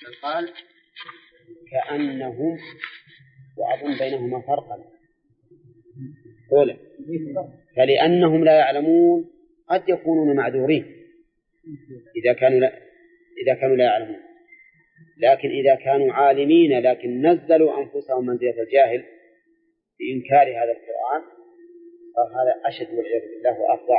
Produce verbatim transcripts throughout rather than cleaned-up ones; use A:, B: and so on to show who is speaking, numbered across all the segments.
A: قال كأنهم، وأظن بينهما فرقا. أولا فلأنهم لا يعلمون قد يكونون معذورين إذا كانوا لا إذا كانوا لا يعلمون، لكن إذا كانوا عالمين لكن نزلوا أنفسهم منزلة الجاهل بإنكار هذا القرآن فهذا أشد والعياذ بالله وأفظع.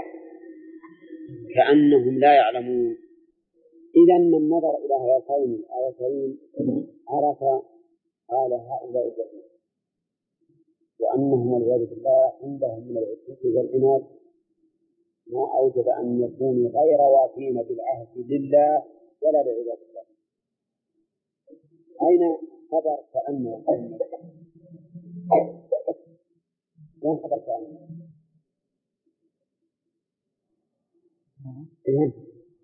A: كأنهم لا يعلمون. إذا من نظر إلى هاتين الآيتين عرف حال هؤلاء الذين وأنهم والعياذ بالله عندهم من العتوب والعناد ما أوجب أن يكونوا غير وافين بالعهد لله ولا لعباد الله. أين خبر كأنه وين خبر كأنه؟ إيه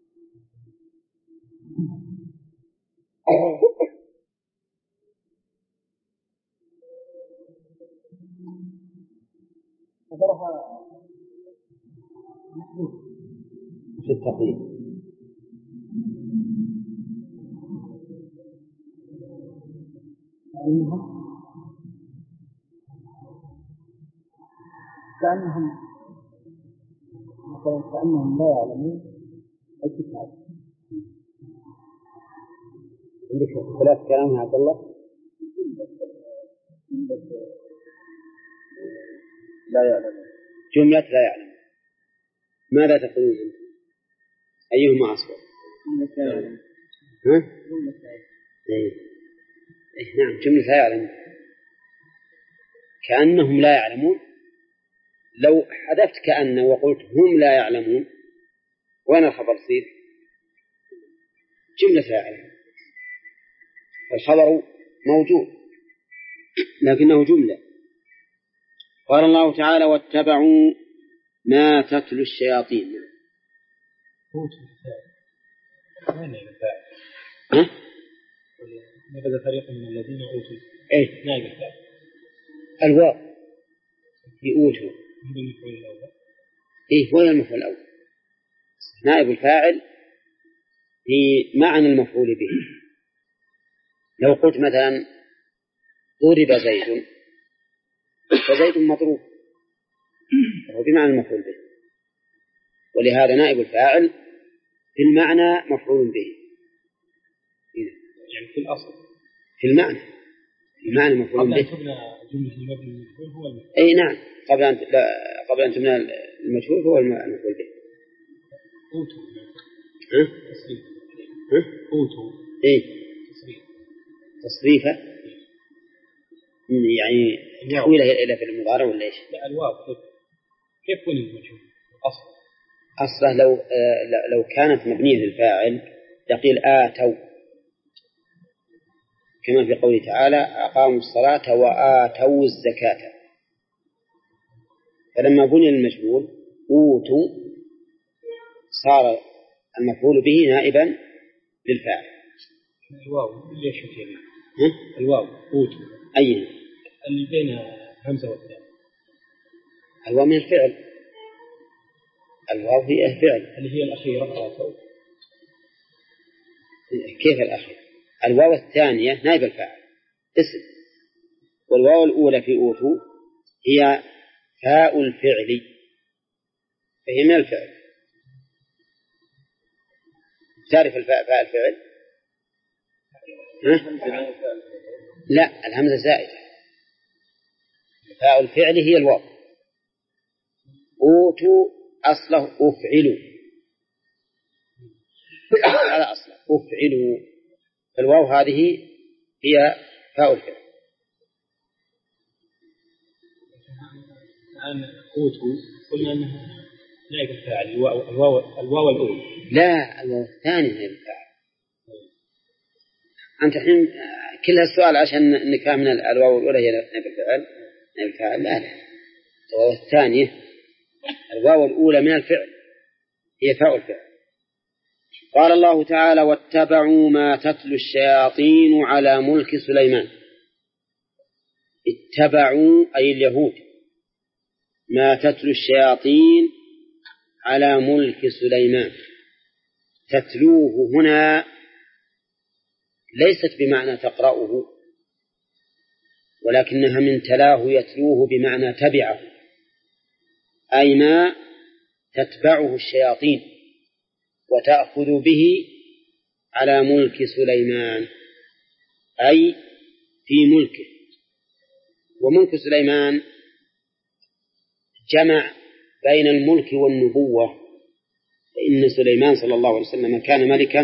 A: خبرها في التقييم.
B: كأنهم مثلا كأنهم لا يعلمون الكتاب.
A: عندك ثلاث كلام يا عبد الله؟
B: لا يعلمون
A: جملة لا يعلم. ماذا تقولون أنت؟ أيهما أصبر؟ ها؟ إيه. إيه نعم جملة لا يعلم. كأنهم لا يعلمون. لو حذفت كأن وقلت هم لا يعلمون وين الخبر يصير؟ جملة لا يعلم. الخبر موجود لكنه جملة. قال الله تعالى واتبعوا ما تتلو الشياطين.
B: وين الفاعل؟
A: ها؟
B: نبذ فريق من الذين أوتوا.
A: إيه
B: نائب الفاعل.
A: الواو في أوتوا.
B: المفعول الأول.
A: إيه وين المفعول الأول؟ نائب الفاعل في معنى المفعول به. لو قلت مثلا ضرب زيد فزيد مضروب وهو بمعنى المفعول به، ولهذا نائب الفاعل في المعنى مفعول به.
B: يعني في الأصل
A: في المعنى في المعنى مفعول به.
B: قبل أن تبنى جملة المبني المفعول هو المفعول.
A: أي نعم قبل أن لا قبل أن تبنى المجهول هو المفعول به.
B: أوتوا.
A: ها؟
B: تصريف.
A: ها؟
B: أوتوا.
A: إيه.
B: تصريف.
A: تصريفه يعني تحويله إلى في المضارع ولا إيش؟
B: لا الواو كيف كيف بني المجهول أصلا؟
A: أصله لو آه لو كانت مبنية للفاعل لقيل آتوا كما في قوله تعالى أقاموا الصلاة وآتوا الزكاة. فلما بني المجهول أوتوا صار المفعول به نائبا للفاعل.
B: الواو ليش يعني؟
A: ها؟
B: الواو أوتوا
A: أي
B: اللي بين همزة والتاء.
A: الواو من الفعل. الواو هي الفعل
B: اللي هي الأخيرة آتوا.
A: كيف الأخير؟ الواو الثانية نائب الفاعل اسم، والواو الأولى في أوتوا هي فاء الفعل فهي من الفعل. تعرف الفاء فاء الفعل؟ ها؟ لا الهمزة زائدة. فاء الفعل هي الواو. أوتوا أصله أفعلوا هذا أصله أفعلوا. فالواو هذه هي فاء الفعل.
B: الآن أوتوا قلنا أنها نائب الفاعل. الواو الواو الواو الأولى.
A: لا الواو الثانية نائب الفاعل. أنت الحين كل هالسؤال عشان نكاه من الواو الأولى هي نائب الفاعل نائب الفاعل. لا لا الواو الثانية الواو الأولى من الفعل هي فاء الفعل. قال الله تعالى واتبعوا ما تتلو الشياطين على ملك سليمان. اتبعوا أي اليهود ما تتلو الشياطين على ملك سليمان. تتلوه هنا ليست بمعنى تقرأه، ولكنها من تلاه يتلوه بمعنى تبعه، أي ما تتبعه الشياطين وتأخذ به على ملك سليمان، أي في ملكه. وملك سليمان جمع بين الملك والنبوة، فإن سليمان صلى الله عليه وسلم كان ملكا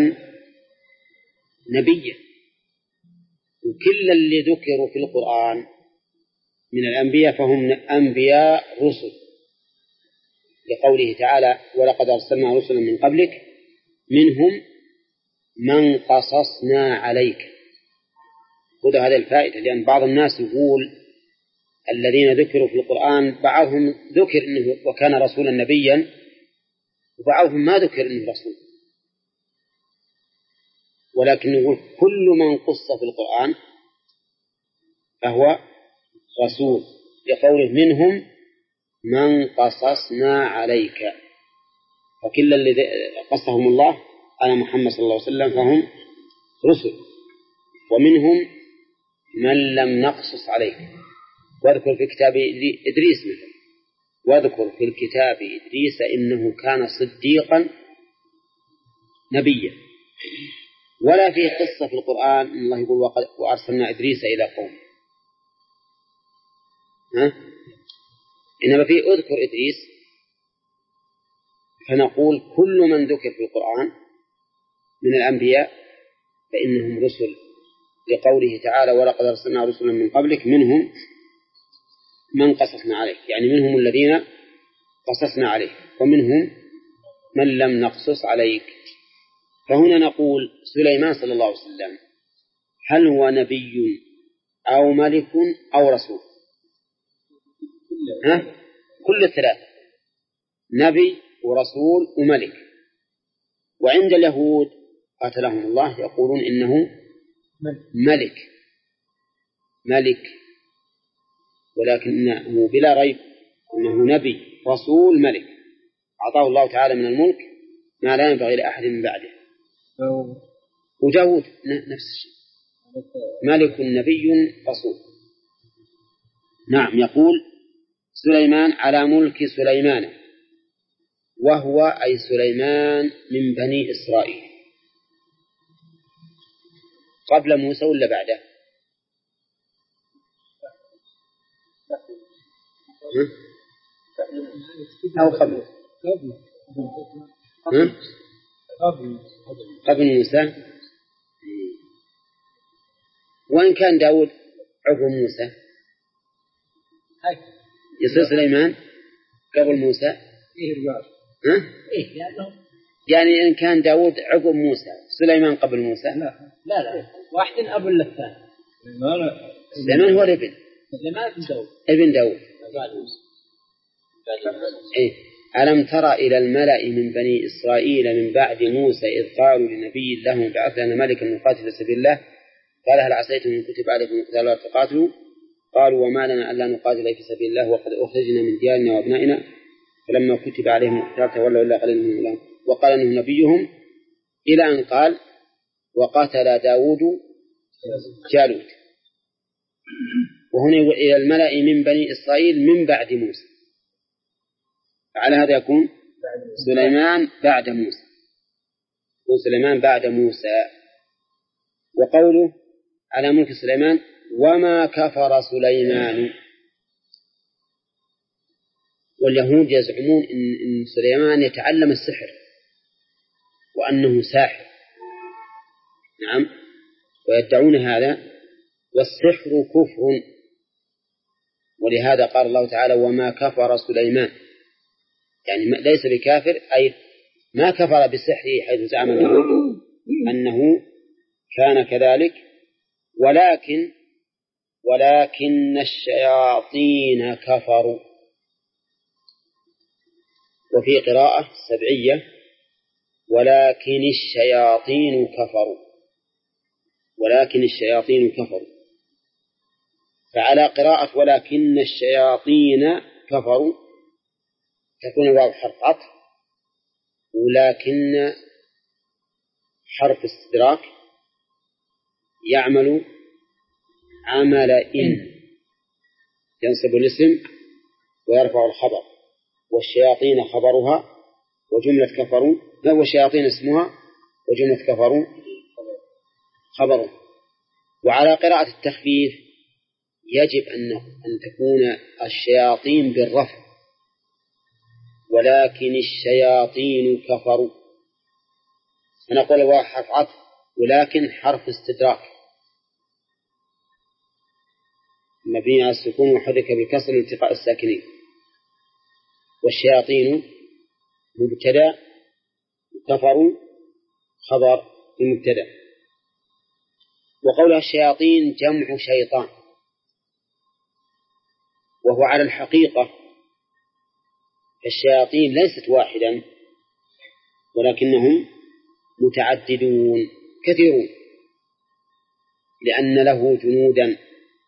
A: نبيا، وكل اللي ذكروا في القرآن من الأنبياء فهم أنبياء رسل، لقوله تعالى ولقد أرسلنا رسلا من قبلك منهم من قصصنا عليك. خذ هذه الفائدة، لأن بعض الناس يقول الذين ذكروا في القرآن بعضهم ذكر إنه وكان رسولا نبيا، وبعضهم ما ذكر إنه رسول، ولكن يقول كل من قص في القرآن فهو رسول، لقوله منهم من قصصنا عليك، فكل الذي قصهم الله على محمد صلى الله عليه وسلم فهم رسل، ومنهم من لم نقصص عليك. واذكر في كتاب إدريس مثلا، واذكر في الكتاب إدريس إنه كان صديقا نبيا. ولا فيه قصة في القرآن إن الله يقول وأرسلنا إدريس إلى قوم، ها؟ إنما فيه أذكر إدريس، فنقول كل من ذكر في القرآن من الأنبياء فإنهم رسل، لقوله تعالى ولقد أرسلنا رسلا من قبلك منهم من قصصنا عليك، يعني منهم الذين قصصنا عليك ومنهم من لم نقصص عليك. فهنا نقول سليمان صلى الله عليه وسلم هل هو نبي أو ملك أو رسول؟ ها؟ كل الثلاثة، نبي ورسول وملك. وعند اليهود قاتلهم الله يقولون إنه ملك ملك ولكنه بلا ريب أنه نبي رسول ملك، أعطاه الله تعالى من الملك ما لا ينبغي لأحد من بعده. وداود نفس الشيء، ملك نبي رسول. نعم. يقول سليمان على ملك سليمان، وهو أي سليمان من بني إسرائيل، قبل موسى ولا بعده؟ أو قبل قبل موسى. وإن كان داود عقب موسى يصير سليمان قبل موسى. ها؟ يعني إن كان داود عقب موسى سليمان قبل موسى.
B: لا لا, لا. واحد أب للثاني.
A: سليمان هو الابن، ابن داود. إيه؟ ألم تر إلى الملأ من بني إسرائيل من بعد موسى إذ قالوا لنبي لهم بعث لنا ملكا نقاتل في سبيل الله قال هل عسيتم إن كتب عليكم القتال ولا تقاتلوا قالوا وما لنا ألا نقاتل في سبيل الله وقد أخرجنا من ديارنا وأبنائنا فلما كتب عليهم القتال تولوا إلا قليلا منهم وقال إنه نبيهم، إلى أن قال وقاتل داود جالوت. وهنا إلى الملأ من بني إسرائيل من بعد موسى، على هذا يكون سليمان بعد موسى، وسليمان بعد موسى. وقوله على ملك سليمان وما كفر سليمان، واليهود يزعمون إن سليمان يتعلم السحر وأنه ساحر، نعم، ويدعون هذا، والسحر كفر، ولهذا قال الله تعالى وما كفر سليمان، يعني ليس بكافر، أي ما كفر بسحره حيث زعم أنه كان كذلك، ولكن ولكن الشياطين كفروا. وفي قراءة سبعية ولكن الشياطين كفروا، ولكن الشياطين كفروا. فعلى قراءة ولكن الشياطين كفروا تكون الواو حرف عطف، ولكن حرف استدراك، يعمل عمل إن ينصب الاسم ويرفع الخبر، والشياطين خبرها وجملة كفروا، والشياطين اسمها وجملة كفروا خبرها. وعلى قراءة التخفيف يجب أن أن تكون الشياطين بالرفع، ولكن الشياطين كفروا، فنقول هو حرف عطف ولكن حرف استدراك مبني على السكون وحرك بالكسر لالتقاء الساكنين. والشياطين مبتدأ كفروا خبر المبتدأ. وقولها الشياطين جمع شيطان، وهو على الحقيقة الشياطين ليست واحدا ولكنهم متعددون كثيرون، لأن له جنودا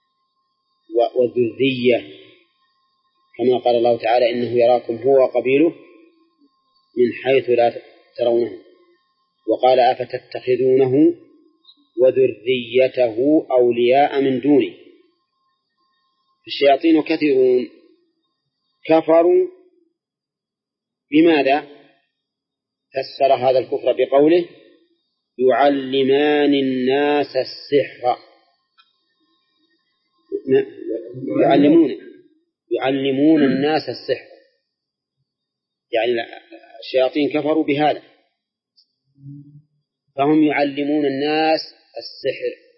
A: وذرية، كما قال الله تعالى إنه يراكم هو وقبيله من حيث لا ترونه، وقال أفتتخذونه وذريته أولياء من دونه. الشياطين كثيرون كفروا بماذا؟ فسر هذا الكفر بقوله يعلمان الناس السحر، يعلمون يعلمون الناس السحر، يعني الشياطين كفروا بهذا، فهم يعلمون الناس السحر.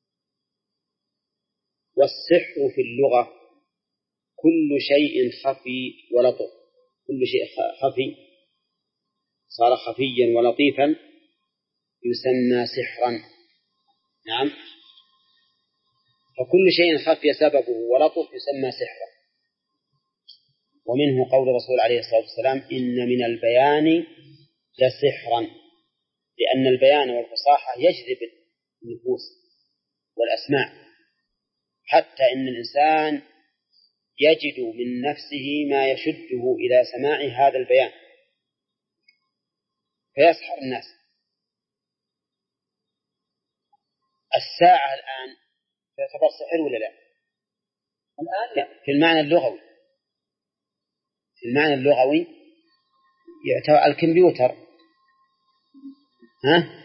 A: والسحر في اللغة كل شيء خفي ولطف، كل شيء خفي صار خفيا ولطيفا يسمى سحرا. نعم، فكل شيء خفي سببه ولطف يسمى سحرا. ومنه قول الرسول عليه الصلاة والسلام إن من البيان لسحرا، لأن البيان والفصاحة يجذب النفوس والأسماع، حتى إن الإنسان يجد من نفسه ما يشده إلى سماع هذا البيان فيسحر الناس. الساعة الآن تعتبر سحر ولا لا؟ الآن لا، في المعنى اللغوي، في المعنى اللغوي يعتبر الكمبيوتر ها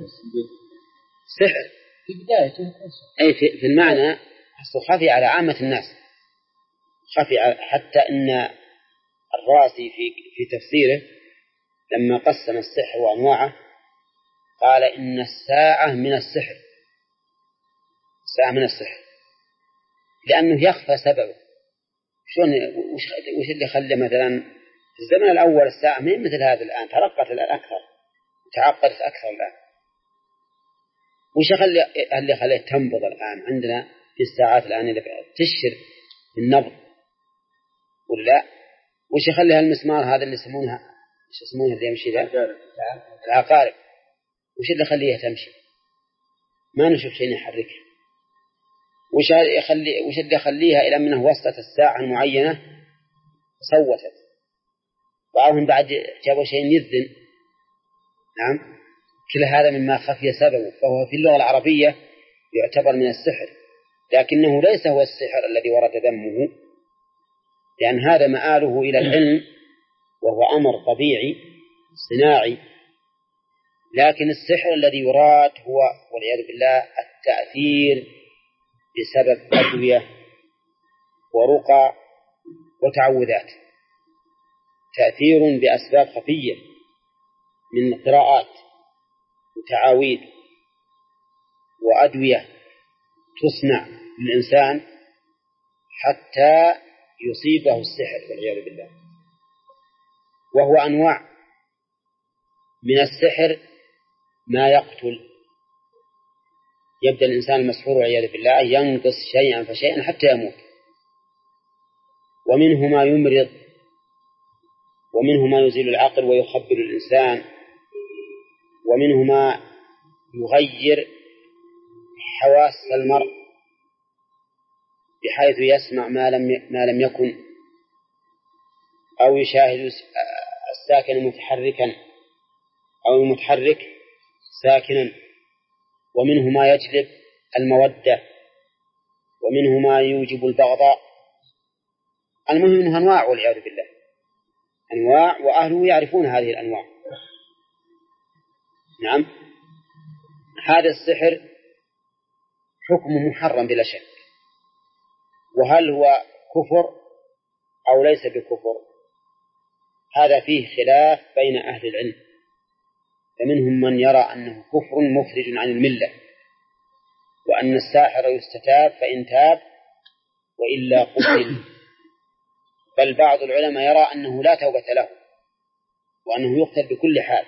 A: سحر
B: في بدايته،
A: أي في المعنى خفي على عامة الناس، خفي حتى إن الرازي في في تفسيره لما قسم السحر وأنواعه قال إن الساعة من السحر، الساعة من السحر لأنه يخفى سببه. شلون وش وش اللي خلى مثلا في الزمن الأول الساعة من مثل هذا الآن ترقت الآن أكثر تعقدت أكثر الآن، وش خلى اللي خلاه تنبض الآن عندنا في الساعات الآن اللي تشر النبض ولا وش يخلي هالمسمار هذا اللي يسمونها ايش يسمونها اللي يمشي ذا العقارب، وش اللي يخليها تمشي؟ ما نشوف شيء يحركها. وش يخلي وش اللي يخليها إلى منه وصلت الساعة المعينة صوتت، بعضهم بعد جابوا شيء يذن. نعم، كل هذا مما خفي سببه، فهو في اللغة العربية يعتبر من السحر، لكنه ليس هو السحر الذي ورد ذمه، لأن هذا مآله إلى العلم وهو أمر طبيعي صناعي. لكن السحر الذي يراد هو والعياذ بالله التأثير بسبب أدوية ورقى وتعوذات، تأثير بأسباب خفية من قراءات وتعاويذ وأدوية تصنع للإنسان حتى يصيبه السحر والعياذ بالله. وهو أنواع من السحر ما يقتل، يبدأ الإنسان المسحور والعياذ بالله ينقص شيئا فشيئا حتى يموت، ومنه ما يمرض، ومنه ما يزيل العقل ويخبر الإنسان، ومنه ما يغير حواس المرء بحيث يسمع ما لم ما لم يكن، أو يشاهد الساكن متحركا أو المتحرك ساكنا، ومنه ما يجلب المودة، ومنه ما يوجب البغضاء. المهم أنها أنواع والعياذ بالله، أنواع، وأهله يعرفون هذه الأنواع. نعم، هذا السحر حكم محرم بلا شك. وهل هو كفر أو ليس بكفر؟ هذا فيه خلاف بين أهل العلم، فمنهم من يرى أنه كفر مخرج عن الملة، وأن الساحر يستتاب فإن تاب وإلا قتل. بل بعض العلماء يرى أنه لا توبة له، وأنه يقتل بكل حال،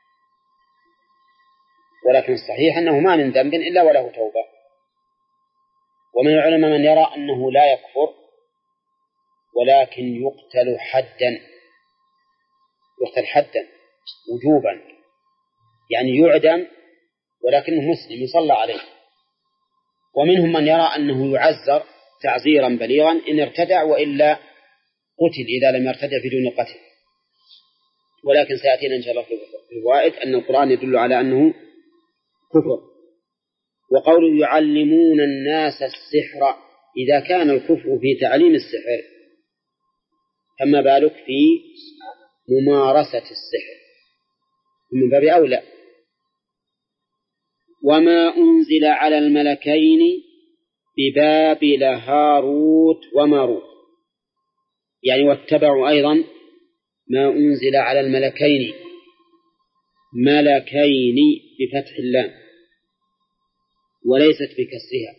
A: ولكن الصحيح أنه ما من ذنب إلا وله توبة. ومن العلماء من يرى أنه لا يكفر ولكن يقتل حدا، يقتل حدا وجوبا، يعني يعدم ولكنه مسلم يصلى عليه. ومنهم من يرى أنه يعزر تعزيرا بليغا إن ارتدع، وإلا قتل إذا لم يرتدع بدون قتل. ولكن سيأتينا إن شاء الله في الفوائد أن القرآن يدل على أنه كفر. وقوله يعلمون الناس السحر، إذا كان الكفر في تعليم السحر فما بالك في ممارسة السحر، من باب أولى. وما أنزل على الملكين ببابل هاروت وماروت، يعني واتبعوا أيضا ما أنزل على الملكين، ملكين بفتح اللام وليست بكسرها.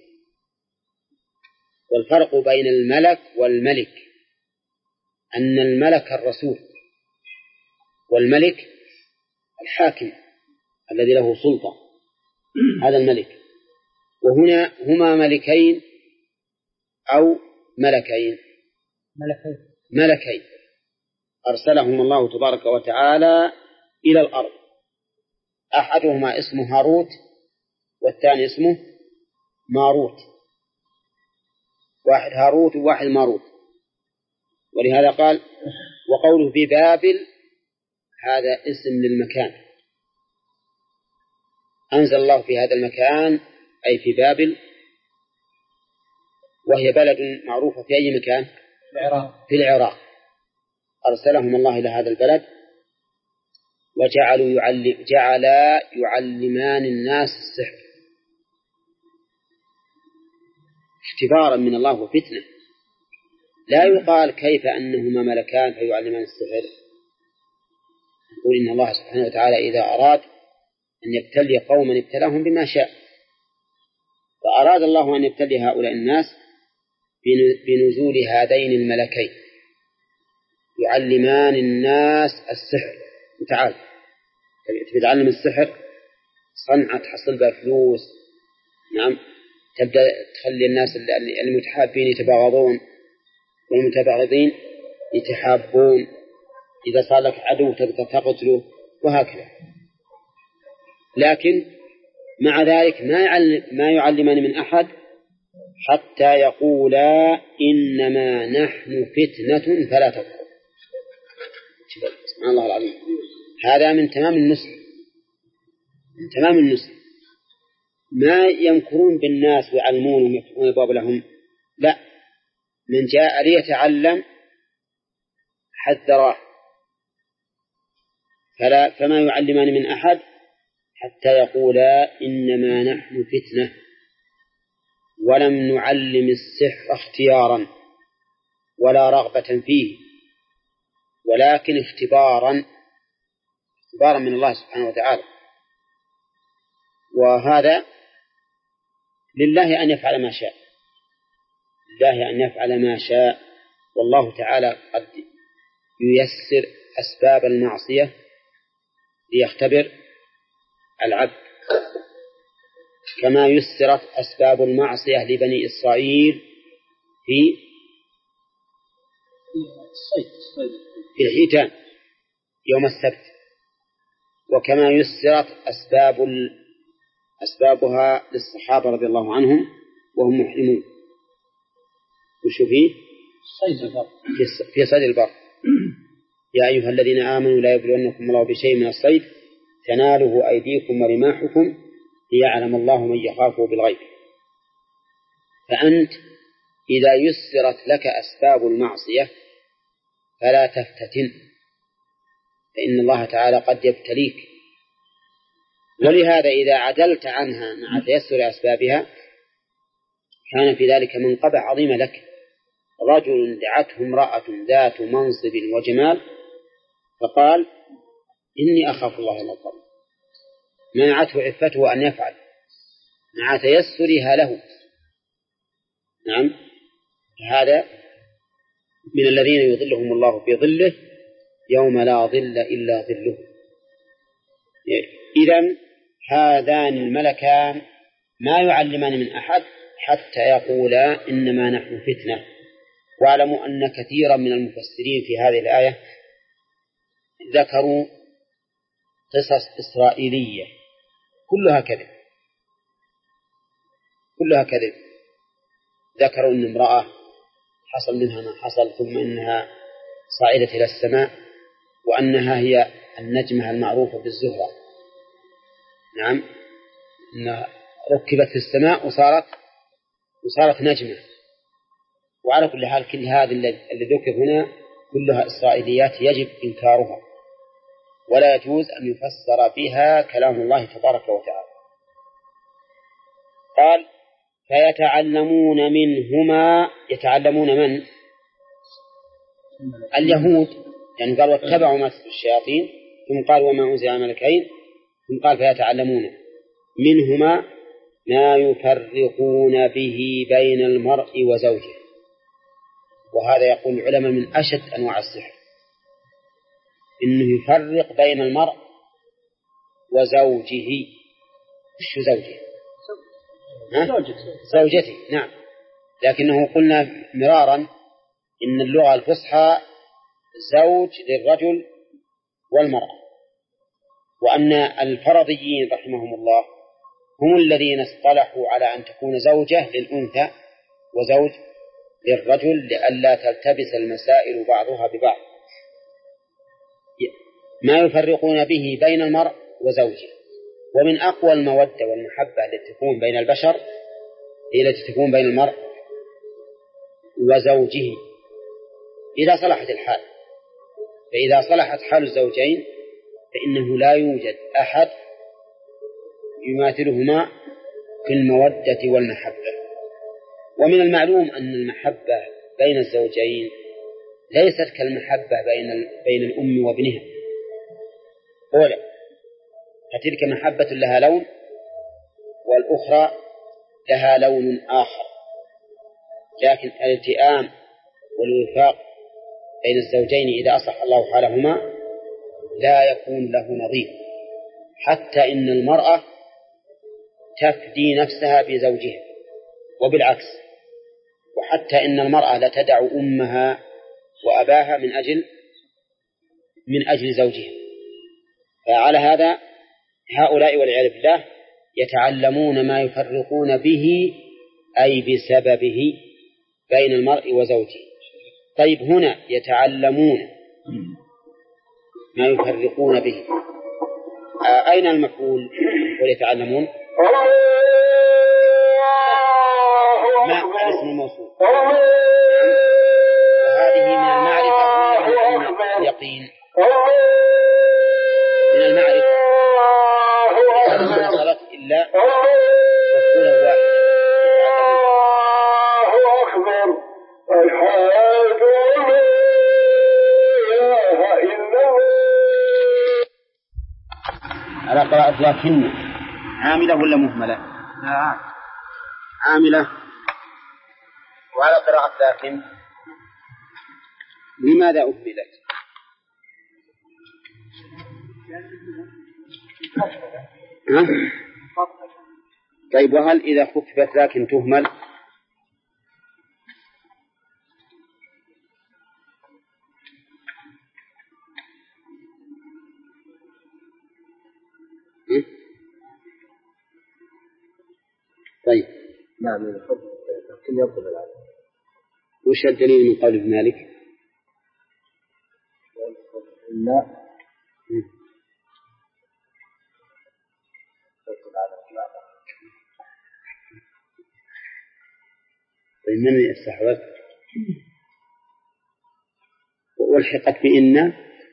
A: والفرق بين الملك والملك أن الملك الرسول، والملك الحاكم الذي له سلطة، هذا الملك. وهنا هما ملكين أو ملكين
B: ملكين
A: ملكين أرسلهم الله تبارك وتعالى إلى الأرض، أحدهما اسمه هاروت والثاني اسمه ماروت، واحد هاروت وواحد ماروت. ولهذا قال وقوله ببابل هذا اسم للمكان، أنزل الله في هذا المكان أي في بابل، وهي بلد معروفة في أي مكان؟
B: العراق.
A: في العراق. أرسلهم الله إلى هذا البلد وجعلوا يعلم جعلا يعلمان الناس السحر اختبارا من الله وفتنة. لا يقال كيف أنهما ملكان فيعلمان السحر، يقول إن الله سبحانه وتعالى إذا أراد أن يبتلي قوما ابتلاهم بما شاء، فأراد الله أن يبتلي هؤلاء الناس بنزول هذين الملكين يعلمان الناس السحر. وتعال تتعلم السحر صنعة تحصل بها فلوس، نعم، تبدأ تخلي الناس المتحابين يتباغضون والمتباغضين يتحابون، إذا صار لك عدو تبدأ تقتله، وهكذا. لكن مع ذلك ما يعلم ما يعلمان من أحد حتى يقولا إنما نحن فتنة فلا تكفر. سبحان الله العظيم، هذا من تمام النصر، من تمام النصر. ما ينكرون بالناس ويعلمون ويفتحون الباب لهم، لا، من جاء ليتعلم حذره. فلا فما يعلمان من أحد حتى يقولا إنما نحن فتنة، ولم نعلم السحر اختيارا ولا رغبة فيه، ولكن اختبارا اختبارا من الله سبحانه وتعالى. وهذا لله أن يفعل ما شاء، لله أن يفعل ما شاء. والله تعالى قد ييسر أسباب المعصية ليختبر العبد، كما يسرت أسباب المعصية لبني إسرائيل في في الحيتان يوم السبت، وكما يسرت أسباب أسبابها للصحابة رضي الله عنهم وهم محرمون. وشو فيه؟ في صيد البر. يا أيها الذين آمنوا لا يبلونكم الله بشيء من الصيد تناله أيديكم ورماحكم ليعلم الله من يخافه بالغيب. فأنت إذا يسرت لك أسباب المعصية فلا تفتتن، فإن الله تعالى قد يبتليك. ولهذا إذا عدلت عنها مع تيسر أسبابها كان في ذلك منقبة عظيمة لك. رجل دعته امرأة ذات منصب وجمال فقال إني أخاف الله يوم القيامة، منعته عفته أن يفعل مع تيسرها له. نعم، هذا من الذين يظلهم الله في ظله يوم لا ظل إلا ظله. إذن هذان الملكان ما يعلمان من أحد حتى يقولا إنما نحن فتنة. واعلموا أن كثيرا من المفسرين في هذه الآية ذكروا قصص إسرائيلية كلها كذب، كلها كذب. ذكروا أن امرأة حصل منها ما حصل، ثم إنها صعدت إلى السماء، وأنها هي النجمة المعروفة بالزهرة. نعم، أنها ركبت في السماء وصارت وصارت نجمة. وعلى كل حال كل هذا الذي ذكر هنا كلها إسرائيليات يجب إنكارها، ولا يجوز أن يفسر بها كلام الله تبارك وتعالى. قال فيتعلمون منهما، يتعلمون من؟ اليهود، يعني قال واتبعوا ما تتلو الشياطين، ثم قال وما أنزل على الملكين، ثم قال فيتعلمون منهما ما يفرقون به بين المرء وزوجه. وهذا يقول العلماء من أشد أنواع السحر، إنه يفرق بين المرء وزوجه. شو زوجه؟ زوجته. نعم، لكنه قلنا مرارا إن اللغة الفصحى زوج للرجل والمرأة، وأن الفرضيين رحمهم الله هم الذين اصطلحوا على أن تكون زوجة للأنثى وزوج للرجل لئلا تلتبس المسائل بعضها ببعض. ما يفرقون به بين المرء وزوجه. ومن أقوى المودة والمحبة التي تكون بين البشر هي التي تكون بين المرء وزوجه إذا صلحت الحال. فإذا صلحت حال الزوجين فإنه لا يوجد أحد يماثلهما في المودة والمحبة. ومن المعلوم أن المحبة بين الزوجين ليست كالمحبة بين بين الأم وابنها. أولا، فتلك محبة لها لون، والأخرى لها لون آخر. لكن الالتئام والوفاق بين الزوجين إذا أصلح الله حالهما لا يكون له نظير، حتى إن المرأة تفدي نفسها بزوجها، وبالعكس، وحتى إن المرأة لتدع أمها وأباها من أجل من أجل زوجها. فعلى هذا هؤلاء والعياذ بالله يتعلمون ما يفرقون به أي بسببه بين المرء وزوجه. طيب، هنا يتعلمون ما يفرقون به، أين المفعول ويتعلمون؟ ما اسم الموصول، وهذه من المعرفة ومن اليقين. من المعرفة ما وصلت إلا مفعولا واحدا. على قراءة لكن عاملة ولا مهملة؟ لا، عاملة. وعلى قراءة لكن لماذا أهملت؟ طيب، وهل إذا خففت لكن تهمل؟ طيب،
C: نعم، لكن يبطل العدد.
A: وش الدليل من قول ابن مالك؟
C: لا، يبطل العدد.
A: من استحوذ والحقت بإن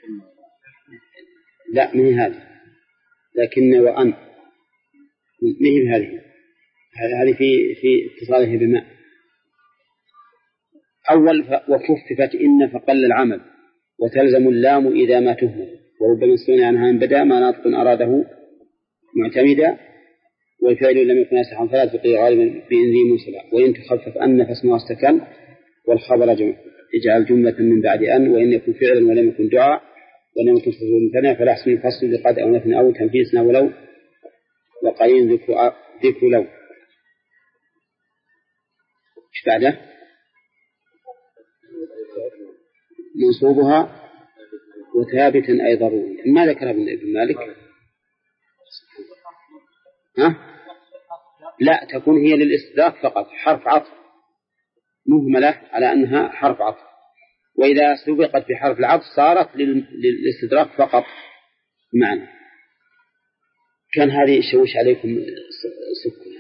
A: لا من هذه لكن وأن من هذه هذه في في اتصاله بما أول وكففت إن فقل العمل وتلزم اللام إذا ما تهمل وربما استغنى عنها من بدا ما ناطق أراده معتمدا والفعل لم يكن يصح فلا تقي غالبا بإن ذي منسلا وإن تخفف أن فاسمها استكن والخبر اجعل جملة من بعد أن وإن يكن فعلا ولم يكن دعاء ولم يكن صفة ممتنع فلا حسن فصل بقد أو نفن أو تنفيسنا ولو وقليل ذكر ذكر لو ايش بعده منصوبها وثابتا أي ضروري ما ذكر ابن مالك ها؟ لا تكون هي للاستدراك فقط حرف عطف مهملة على أنها حرف عطف وإذا سبقت بحرف العطف صارت للاستدراك فقط معنى كان هذه يشوش عليكم سكر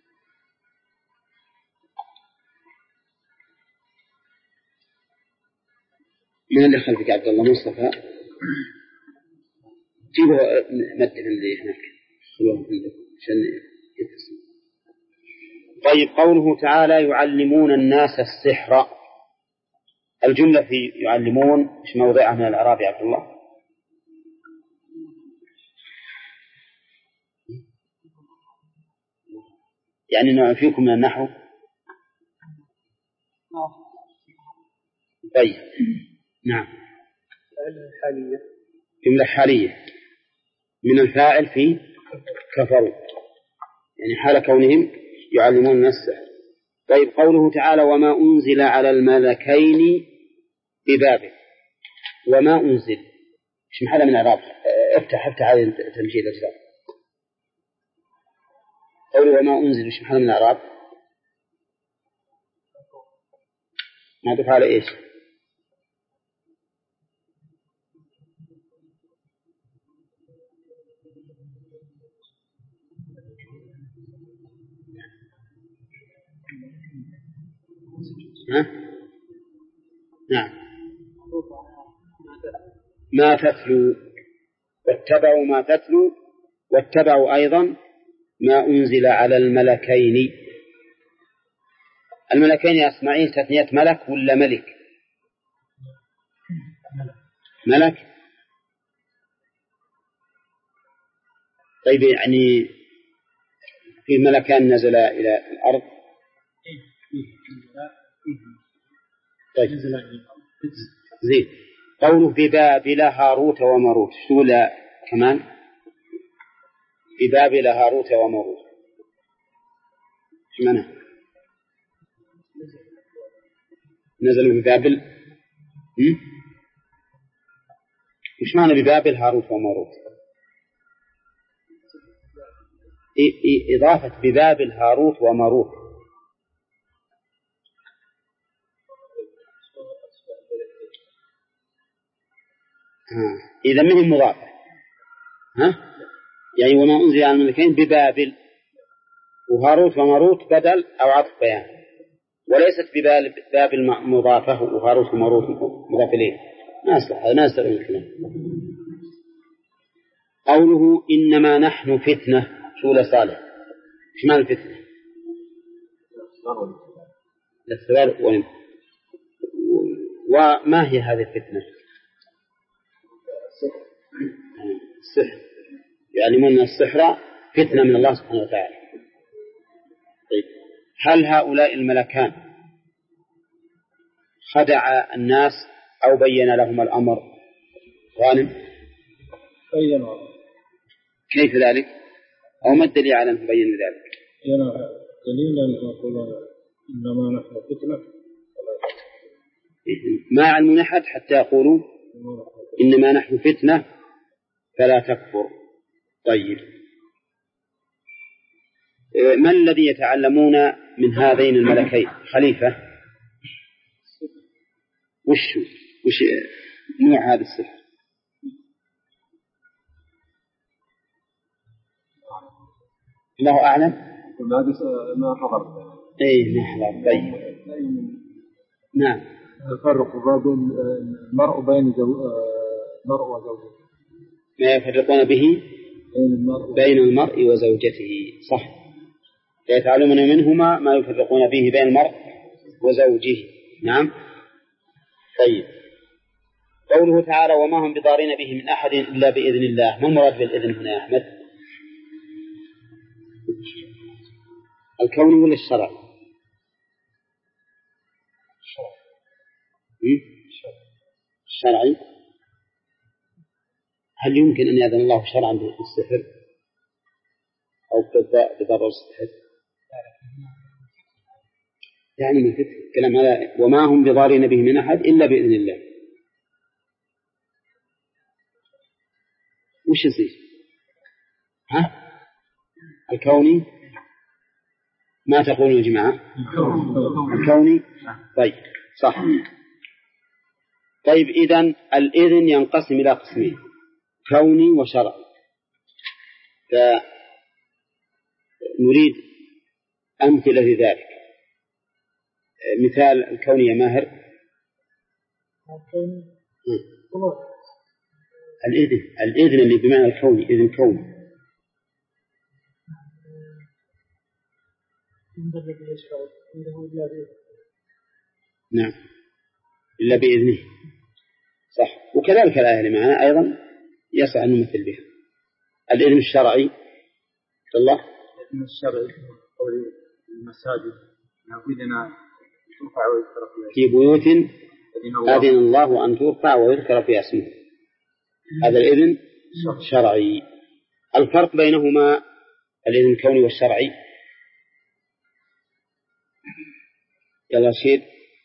A: من اللي خلفك عبد الله مصطفى جيبوا مدة اللي هناك خلوهم عندكم عشان يتصل. طيب قوله تعالى يعلمون الناس السحر الجملة في يعلمون ايش موضعها من الإعراب يا عبد الله؟ يعني نوع فيكم من النحو طيب نعم
C: حالية
A: جملة حالية من الفاعل في كفروا يعني حال كونهم يعلمون الناس السحر. طيب قوله تعالى وما أنزل على الملكين ببابل وما أنزل ايش محل من إعراب افتح افتح هذه تمشي الأجزاء قوله وما أنزل ايش محل من إعراب معطوف على ايش ها؟ نعم ما تتلو واتبعوا ما تتلو واتبعوا أيضا ما أنزل على الملكين الملكين يا إسماعيل تثنية ملك ولا ملك ملك طيب يعني في ملكان نزل إلى الأرض طيب زين قوله ببابل هاروت وماروت شو لا كمان ببابل هاروت وماروت ايش معنى نزلوا ببابل ايش معنى ببابل هاروت وماروت إضافة ببابل هاروت وماروت إذا منهم مضافة ها يعني وما أنزل على الملكين ببابل وهاروت وماروت بدل أو عطف بيان وليست ببابل مضافة وهاروت وماروت مضاف إليه ما أصلح هذا ما يستطيع الكلام. قوله إنما نحن فتنة شو لصالح إيش معنى الفتنة الاختبار وما هي هذه الفتنة السحر يعلمون السحر فتنة من الله سبحانه وتعالى. طيب هل هؤلاء الملكان خدع الناس أو بين لهم الأمر غانم
B: بين
A: كيف ذلك أو ما الدليل على أنه بين ذلك
B: دليل أن يقولون إنما نحن فتنة
A: ما علم أحد حتى يقولوا إنما نحن فتنة فلا تكفر. طيب ما الذي يتعلمون من هذين الملكين خليفة وش وش نوع هذا السحر الله أعلم
C: ما حضر
A: إيه ما حضر. طيب نعم.
D: الفرق بين المرء بين المرء وزوجته.
A: ما يفرقون به بين المرء وزوجته. صح. يتعلمون منهما ما يفرقون به بين المرء وزوجه. نعم. طيب. قوله تعالى وما هم بضارين به من أحد إلا بإذن الله. ما المراد بالإذن هنا يا أحمد؟ الكوني ولا الشرعي؟ الشرعي. هل يمكن أن يأذن الله شرعا بالسحر أو بضرر السحر؟ يعني من فتح الكلام هذا وما هم بضارين به من أحد إلا بإذن الله. وش يصير؟ ها؟ الكوني. ما تقولون يا جماعة؟ الكوني. طيب صح. طيب إذن الإذن ينقسم إلى قسمين كوني وشرعي. فنريد أمثلة لذلك. مثال الكوني يا ماهر. الإذن الإذن اللي بمعنى الكوني إذن كوني. نعم إلا بإذنه. صح. وكذلك الآية اللي معنا أيضا يسعى أن نمثل بها. الإذن الشرعي الله.
D: الإذن الشرعي قول المساجد إذن ترفع ويذكر
A: في بيوت أذن الله أن ترفع ويذكر فيها اسمه. هذا الإذن شرعي. الفرق بينهما الإذن الكوني والشرعي. يلا شيد.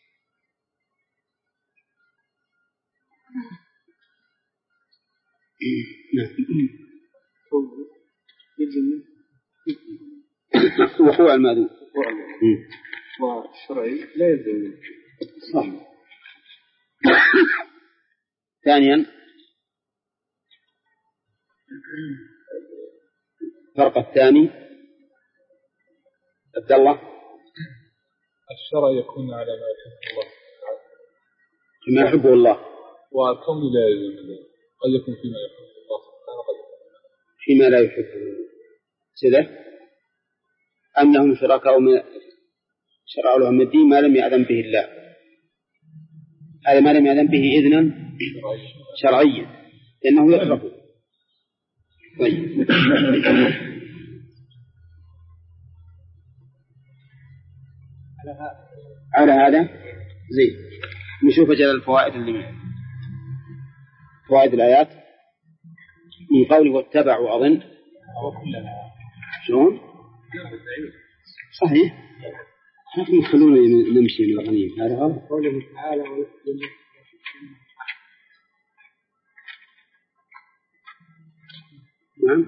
A: وقوع المأذون.
D: والشرعي لا يلزم.
A: صح. ثانيا الفرق الثاني عبد الله.
D: الشرع يكون على ما يحب الله
A: فيما يحبه الله.
D: والكون لا يلزم. قد يكون فيما يحب الله سبحانه قد يكون
A: فيما لا يحبه. سده أم لهم شركاء شرعوا لهم الدين ما لم يأذن به الله. هذا ما لم يأذن به إذنا شرعيا لأنه يكره. طيب. على هذا زين نشوف أجل الفوائد اللي منه. فوائد الآيات من قوله واتبعوا أظن شلون صحيح. لكن يخلونا نمشي من الغنيم هذا غلط.
C: قوله تعالى
A: نعم.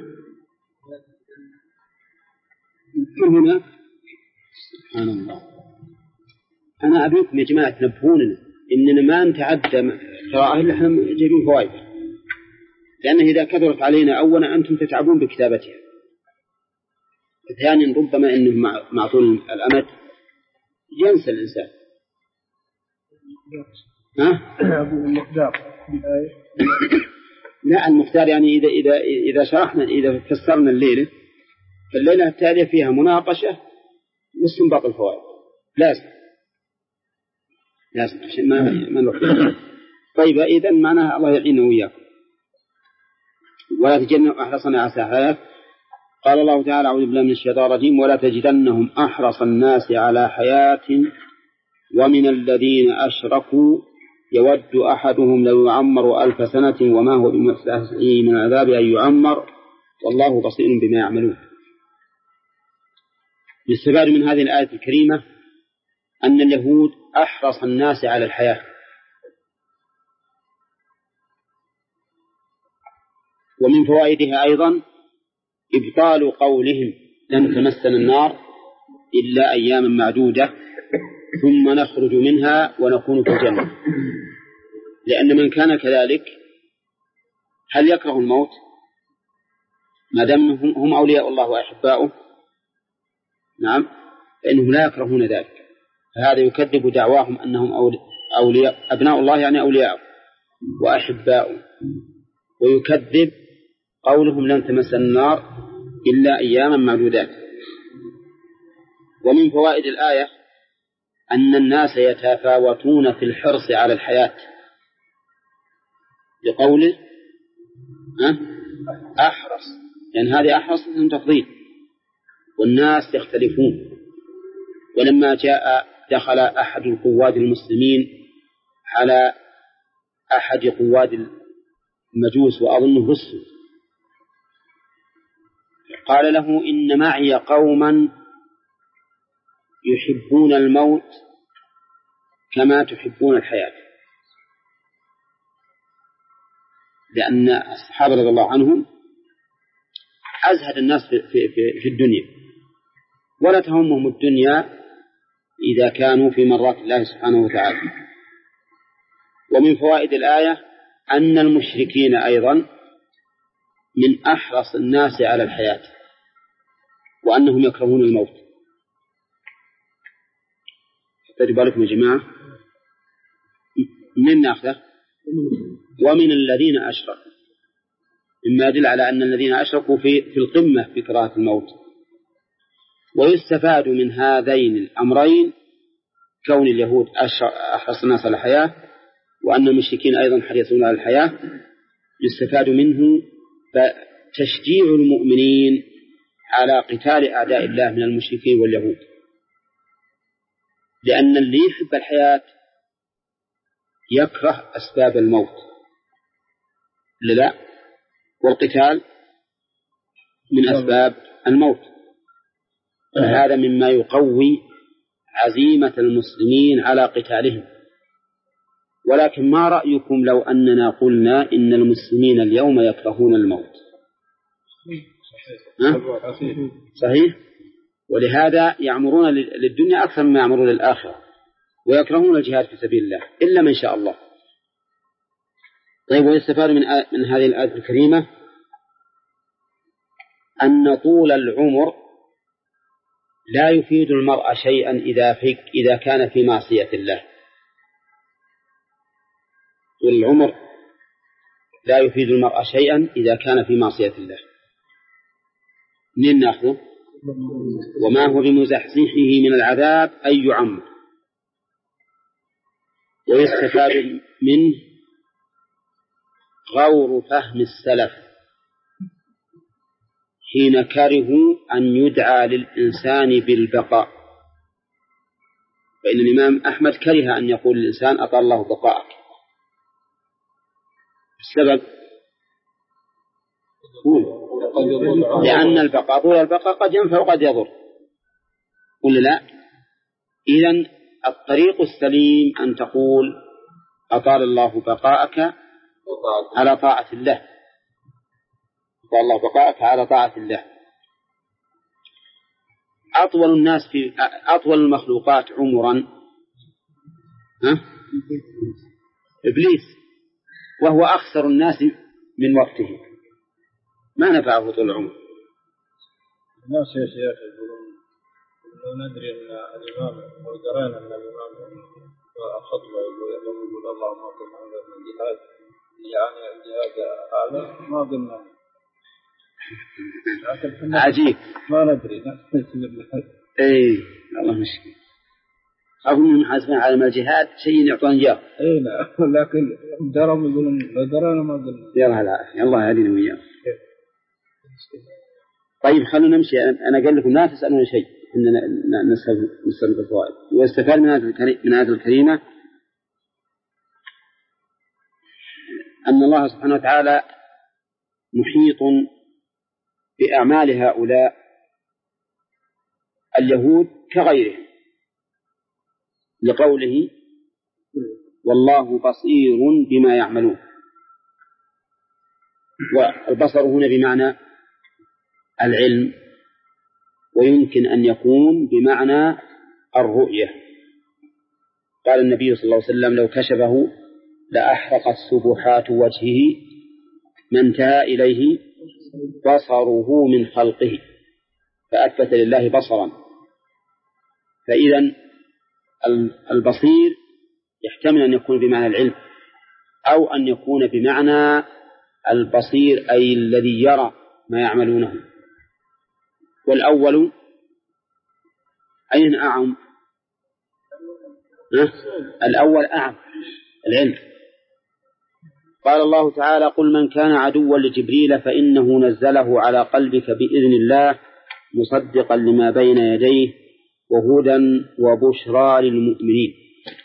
A: من هنا سبحان الله. أنا أبيكم يا جماعة تنبهوننا إننا ما نتعدى قراءة إلا إحنا جايبين فوائد. لأنه إذا كثرت علينا أولا أنتم تتعبون بكتابتها. ثانيا ربما إنه مع طول الأمد ينسى الإنسان. ها؟ لا المختار يعني إذا إذا إذا شرحنا إذا فسرنا الليلة فالليلة التالية فيها مناقشة واستنباط الفوائد. لازم لازم عشان ما ما نروح. طيب إذا معناها الله يعيننا وياكم. ولا تجدنهم أحرصنا على حياة. قال الله تعالى أعوذ بالله من الشيطان الرجيم ولا تجدنهم أحرص الناس على حياة ومن الذين أشركوا يود أحدهم لو يعمر ألف سنة وما هو بمسلسله من العذاب أن يعمر والله بصير بما يعملون. يستفاد من هذه الآية الكريمة أن اليهود أحرص الناس على الحياة. ومن فوائدها أيضا إبطال قولهم لن تمسنا النار إلا أياما معدودة ثم نخرج منها ونكون في الجنة. لأن من كان كذلك هل يكره الموت ما دام هم أولياء الله وأحباؤه؟ نعم فإنهم لا يكرهون ذلك فهذا يكذب دعواهم أنهم أولياء أبناء الله، يعني أولياء وأحباء، ويكذب قولهم لن تمس النار إلا أياما معدودات. ومن فوائد الآية أن الناس يتفاوتون في الحرص على الحياة، لقوله أحرص، لأن يعني هذه أحرص من تفضيل، والناس يختلفون. ولما جاء دخل أحد القواد المسلمين على أحد قواد المجوس وأظنه السود، قال له إن معي قوما يحبون الموت كما تحبون الحياة، لأن الصحابة رضي الله عنهم أزهد الناس في, في, في الدنيا، ولا تهمهم الدنيا إذا كانوا في مرات الله سبحانه وتعالى. ومن فوائد الآية أن المشركين أيضا من أحرص الناس على الحياة، وأنهم يكرهون الموت. تجب لكم يا جماعة من ناخذه ومن الذين أشركوا، مما يدل على أن الذين أشركوا في في القمة في كراهة الموت. ويستفاد من هذين الأمرين كون اليهود أحرص الناس على الحياة، وأن المشركين أيضا حريصون على الحياة. يستفاد منه تشجيع المؤمنين على قتال أعداء الله من المشركين واليهود، لأن اللي يحب الحياة يكره أسباب الموت، لا، والقتال من أسباب الموت. فهذا مما يقوي عزيمة المسلمين على قتالهم. ولكن ما رأيكم لو أننا قلنا إن المسلمين اليوم يكرهون الموت؟ صحيح. ولهذا يعمرون للدنيا أكثر مما يعمرون للآخرة، ويكرهون الجهاد في سبيل الله إلا من شاء الله. طيب، ويستفاد من, من هذه الآية الكريمة أن طول العمر لا يفيد المرء شيئا إذا, في إذا كان في معصية الله. طول العمر لا يفيد المرء شيئا إذا كان في معصية الله. منين نأخذه؟ وما هو بمزحزحه من العذاب أن يعمر. ويستفاد منه غور فهم السلف حين كرهوا أن يدعى للإنسان بالبقاء. فإن الإمام أحمد كره أن يقول للإنسان أطال الله بقاءك. السبب لأن البقاء طول البقاء قد ينفع وقد يضر، ولا لا؟ إذن الطريق السليم أن تقول أطال الله بقاءك على طاعة الله، أطال الله بقاءك على طاعة الله. أطول الناس في أطول المخلوقات عمرا ها؟ إبليس، وهو أخسر الناس من وقته، ما نفعه طول العمر.
D: الناس يا شيخ يقولون لو ندري أن الإمام لو قرأنا أن الإمام الخطبة يقول اللهم اغفر لنا من الجهاد، يعني الجهاد هذا ما قلنا.
A: عجيب،
D: ما ندري.
A: اي الله مشكلة. أظن محاسبين على ما الجهاد شيء يعطون إياه.
D: اي نعم، لكن درهم يقولون لو درنا ما قلنا.
A: يلا لا، الله يهدينا وياه. طيب خلونا نمشي. أنا قال لكم لا تسألون شيء، إننا نسأل نسأل الفوائد. واستفاد من هذه من هذه الكريمة أن الله سبحانه وتعالى محيط بأعمال هؤلاء اليهود كغيرهم، لقوله والله بصير بما يعملون. والبصر هنا بمعنى العلم، ويمكن أن يكون بمعنى الرؤية. قال النبي صلى الله عليه وسلم لو كشفه لأحرقت سبحات وجهه ما انتهى إليه بصره من خلقه، فأثبت لله بصرا. فإذا البصير يحتمل أن يكون بمعنى العلم أو أن يكون بمعنى البصير أي الذي يرى ما يعملونه. والأول أين أعم؟ أه؟ الأول أعم العلم. قال الله تعالى: قل من كان عدوا لجبريل فإنه نزله على قلبك بإذن الله مصدقا لما بين يديه وهدى وبشرى للمؤمنين.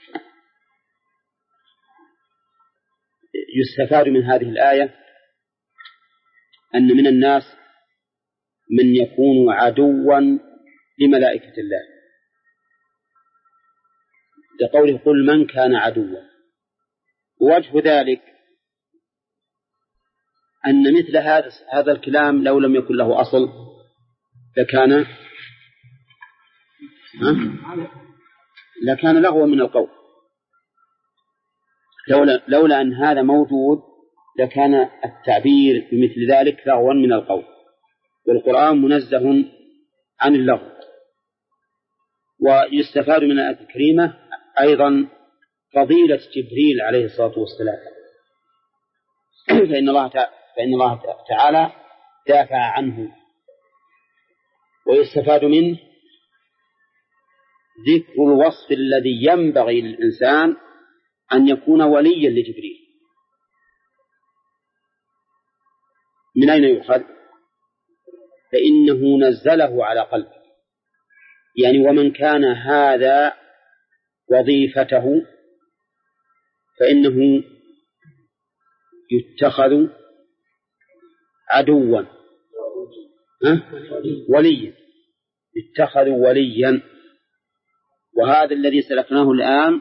A: يستفاد من هذه الآية أن من الناس من يكون عدوا لملائكة الله، لقوله: قل من كان عدوا. ووجه ذلك أن مثل هذا هذا الكلام لو لم يكن له أصل لكان لكان لغوا من القول. لولا, لولا أن هذا موجود لكان التعبير بمثل ذلك لغوا من القول، والقرآن منزه عن اللغو. ويستفاد من الآية الكريمة أيضا فضيلة جبريل عليه الصلاة والسلام، فإن الله فإن الله تعالى دافع عنه. ويستفاد منه ذكر الوصف الذي ينبغي للإنسان أن يكون وليا لجبريل. من أين يؤخذ؟ فإنه نزله على قلبه، يعني ومن كان هذا وظيفته فإنه يتخذ عدوا وليا، يتخذ وليا. وهذا الذي سلكناه الآن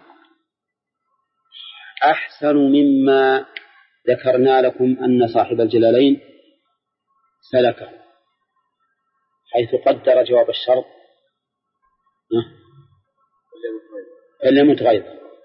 A: أحسن مما ذكرنا لكم أن صاحب الجلالين سلكه، حيث قدر جواب الشرط فلم يتغير.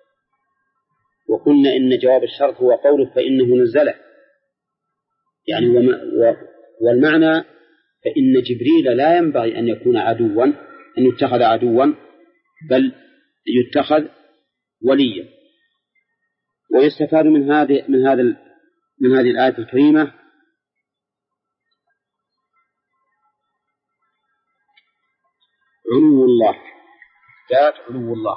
A: وقلنا إن جواب الشرط هو قوله فإنه نزله، يعني والمعنى فإن جبريل لا ينبغي أن يكون عدوا، أن يتخذ عدوا، بل يتخذ وليا. ويستفاد من هذه من هذا من هذه الآية الكريمة علو الله، ذات علو الله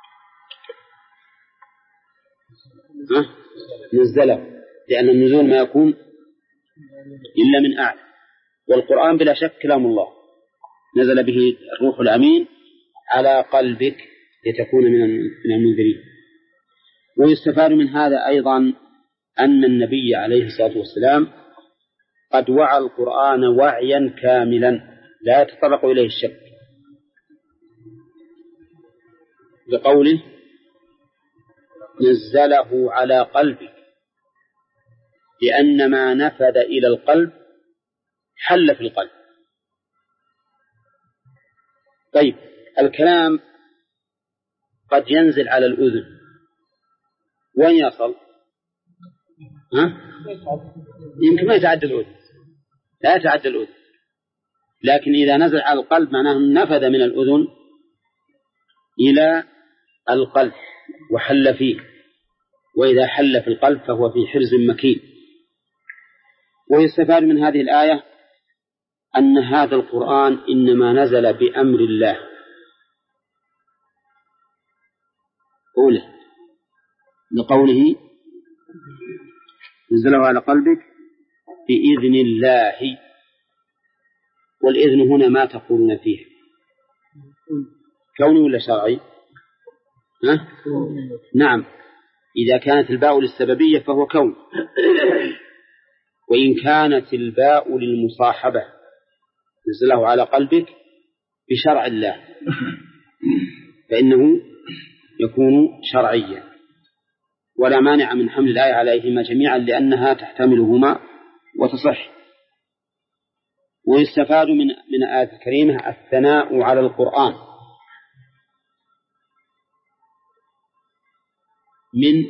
A: نزله، لأن النزول ما يكون إلا من أعلى. والقرآن بلا شك كلام الله نزل به الروح الأمين على قلبك لتكون من المنذرين. ويستفاد من هذا أيضا أن النبي عليه الصلاة والسلام قد وعى القرآن وعيا كاملا لا يتطرق إليه الشك، بقوله نزله على قلبك، لأن ما نفذ إلى القلب حل في القلب. طيب، الكلام قد ينزل على الأذن، وين يصل؟ ها؟ يمكن ما يتعدى الأذن، لا يتعدى الأذن، لكن إذا نزل على القلب معناه نفذ من الأذن إلى القلب وحل فيه، وإذا حل في القلب فهو في حرز مكين. ويستفاد من هذه الآية أن هذا القرآن إنما نزل بأمر الله، قوله لقوله نزله على قلبك بإذن الله. والإذن هنا ما تقولون فيه، كوني ولا شرعي؟ ها؟ نعم، إذا كانت الباء للسببية فهو كون، وإن كانت الباء للمصاحبة نزله على قلبك بشرع الله فإنه يكون شرعيا، ولا مانع من حمل الآية عليهما جميعا لأنها تحتملهما وتصح. ويستفاد من من الآية الكريمة الثناء على القرآن من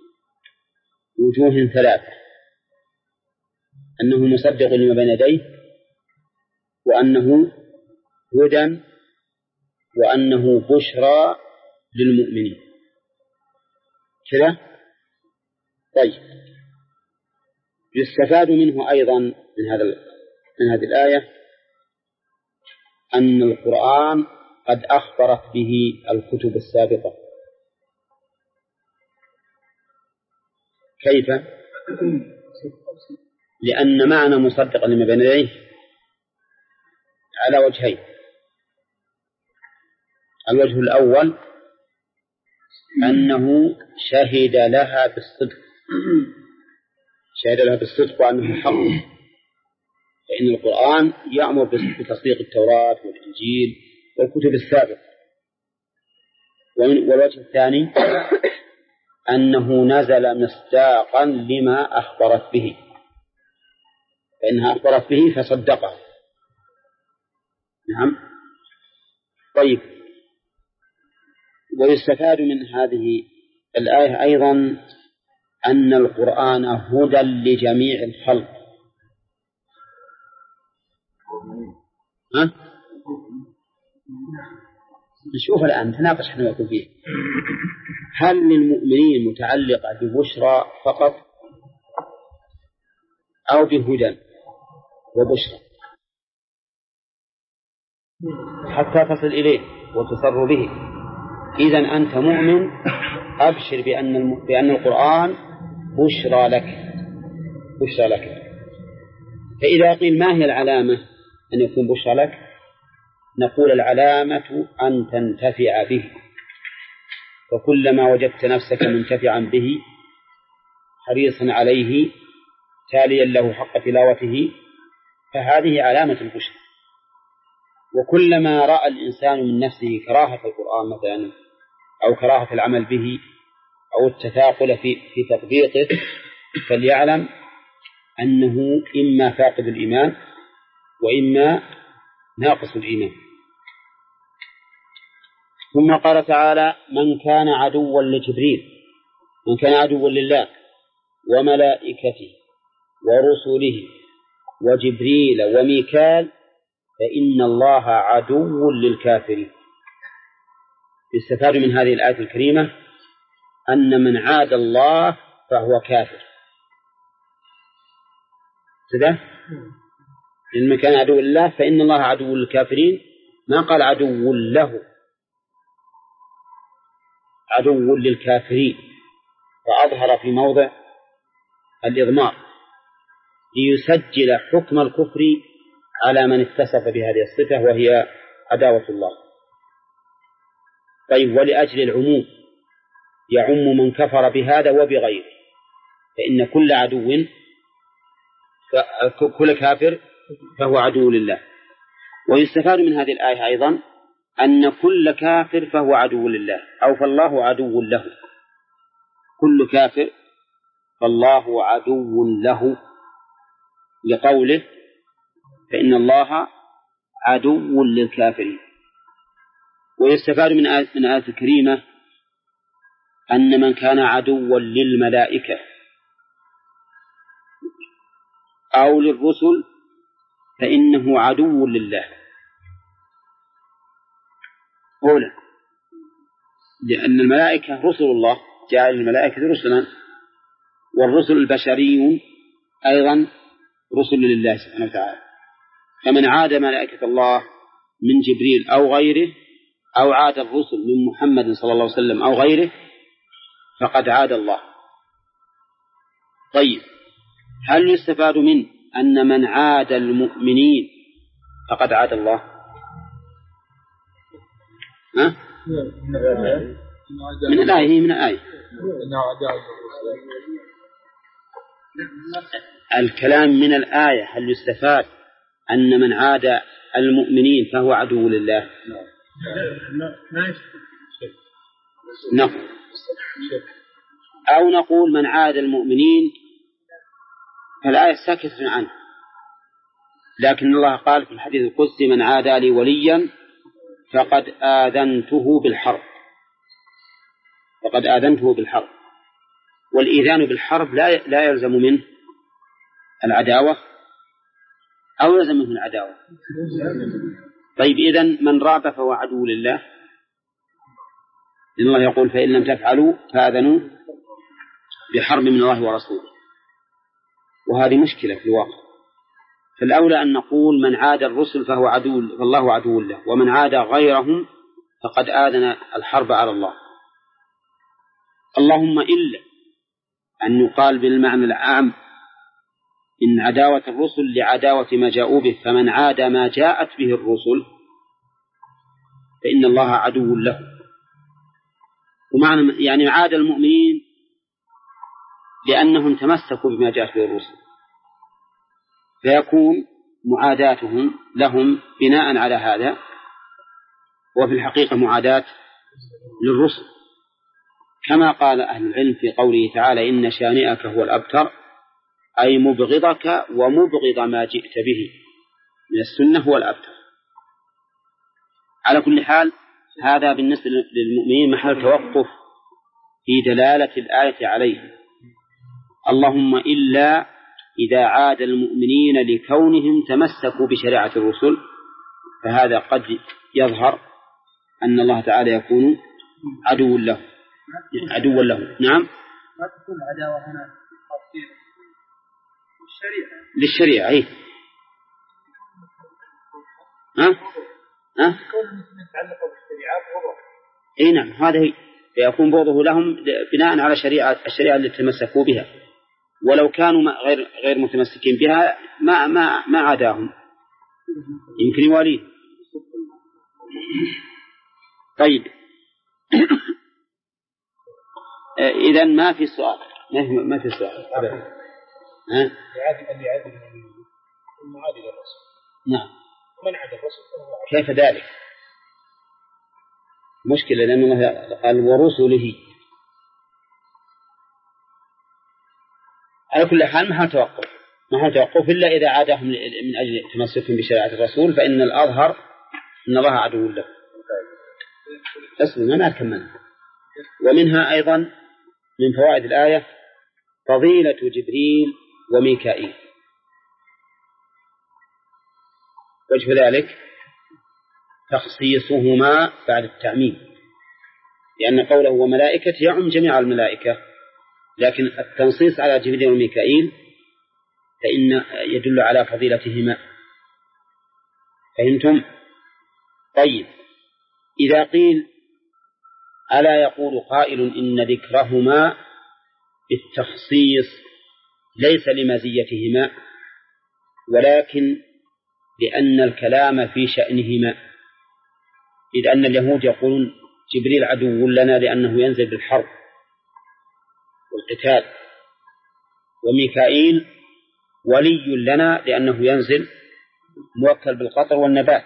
A: وجوه ثلاثة: أنه مصدق لما بين يديه، وأنه هدى، وأنه بشرى للمؤمنين كذا. طيب يستفاد منه أيضا من هذا من هذه الآية أن القرآن قد أخبرت به الكتب السابقة. كيف؟ لأن معنى مصدقا لما بين يديه على وجهين. الوجه الأول أنه شهد لها بالصدق، شهد لها بالصدق وأنه حق، فإن القرآن يأمر بتصديق التوراة والإنجيل والكتب السابقة. والوجه الثاني أنه نزل مصداقا لما أخبرت به، فإنها أخبرت به فصدقه. نعم. طيب ويستفاد من هذه الآية أيضا أن القرآن هدى لجميع الخلق. ها؟ نشوف الآن نتناقش احنا ويكون فيه. هل للمؤمنين متعلقة ببشرى فقط أو بهدى وبشرى حتى تصل إليه وتسر به؟ إذن أنت مؤمن أبشر بأن الم... بأن القرآن بشرى لك، بشرى لك. فإذا قيل ما هي العلامة أن يكون بشرى لك؟ نقول العلامة أن تنتفع به، وكلما وجدت نفسك منتفعا به حريصا عليه تاليا له حق تلاوته فهذه علامة البشرى. وكلما رأى الإنسان من نفسه كراهة القرآن مثلا أو كراهة العمل به أو التثاقل في في تطبيقه فليعلم أنه إما فاقد الإيمان وإما ناقص الإيمان. ثم قال تعالى: من كان عدوا لجبريل، من كان عدوا لله وملائكته ورسله وجبريل وميكال فإن الله عدو للكافرين. يستفاد من هذه الآية الكريمة أن من عاد الله فهو كافر. كذا إن من كان عدو لله فإن الله عدو للكافرين، ما قال عدو له، عدو للكافرين، فأظهر في موضع الإضمار ليسجل حكم الكفر على من اتصف بهذه الصفة وهي عداوة الله. طيب ولأجل العموم يعم من كفر بهذا وبغيره، فإن كل عدو كل كافر فهو عدو لله. ويستفاد من هذه الآية أيضا أن كل كافر فهو عدو لله أو فالله عدو له. كل كافر فالله عدو له، لقوله فإن الله عدو للكافرين. ويستفاد من آية من آية الكريمة أن من كان عدوا للملائكة أو للرسل فإنه عدو لله. أولا لأن الملائكة رسل الله، جعل الملائكة رسلا، والرسل البشريون أيضا رسل لله سبحانه وتعالى. فمن عاد ملائكة الله من جبريل أو غيره أو عاد الرسل من محمد صلى الله عليه وسلم أو غيره فقد عاد الله. طيب هل يستفاد منه أن من عاد المؤمنين فقد عاد الله؟ ها؟ من الآية من الآية الكلام من الآية. هل يستفاد أن من عاد المؤمنين فهو عدو لله؟ نقول أو نقول من عاد المؤمنين فالآية ساكتة عنه، لكن الله قال في الحديث القدسي: من عادى لي وليا فقد آذنته بالحرب، فقد آذنته بالحرب. والإيذان بالحرب لا لا يلزم منه العداوة أو يلزم منه العداوة. طيب إذن من راب فهو عدو لله؟ لأن الله يقول فإن لم تفعلوا فآذنوا بحرب من الله ورسوله، وهذه مشكلة في الواقع. فالأولى أن نقول من عاد الرسل فهو عدو، فالله عدو له، ومن عاد غيرهم فقد آذن الحرب على الله. اللهم إلا أن يقال بالمعنى العام إن عداوة الرسل لعداوة ما جاءوا به، فمن عاد ما جاءت به الرسل فإن الله عدو له. ومعنى يعني عاد المؤمنين لأنهم تمسكوا بما جاءت به الرسل، فيكون معاداتهم لهم بناء على هذا، وفي الحقيقة معاداة للرسل، كما قال أهل العلم في قوله تعالى إن شانئك هو الأبتر، أي مبغضك ومبغض ما جئت به من السنة هو الأبتر. على كل حال هذا بالنسبة للمؤمنين محل توقف في دلالة الآية عليه. اللهم إلا إذا عاد المؤمنين لكونهم تمسكوا بشريعة الرسل، فهذا قد يظهر أن الله تعالى يكون عدو له عدوا له. نعم،
C: ما تكون عداوة هنا للشريعة
A: للشريعة إيه؟ ها؟ ها؟ إيه نعم، هذا هي يكون بغضه لهم بناء على شريعة الشريعة اللي تمسكوا بها، ولو كانوا غير غير متمسكين بها ما ما ما عاداهم، يمكن يواليه. طيب إذا ما في سؤال، ما في سؤال أبدا. ها؟
B: يعادل اللي يعادل ثم عادل الرسول.
A: نعم.
B: ومن عاد الرسول
A: كيف ذلك؟ مشكلة، لأن الله قال ورسله. على كل حال ما توقف ما توقف إلا إذا عادهم من أجل تمسكهم بشريعة الرسول، فإن الأظهر أن الله عدو له. أسلم ما نكملها. ومنها أيضا من فوائد الآية فضيلة جبريل وميكائيل. وجه ذلك تخصيصهما بعد التعميم، لأن قوله وملائكة يعم جميع الملائكة، لكن التنصيص على جبريل وميكائيل فإن يدل على فضيلتهما. فهمتم؟ طيب، إذا قيل ألا يقول قائل إن ذكرهما بالتخصيص ليس لمزيتهما ولكن لأن الكلام في شأنهما، إذ أن اليهود يقولون جبريل عدو لنا لأنه ينزل بالحرب والقتال، وميكائيل ولي لنا لأنه ينزل موكل بالقطر والنبات،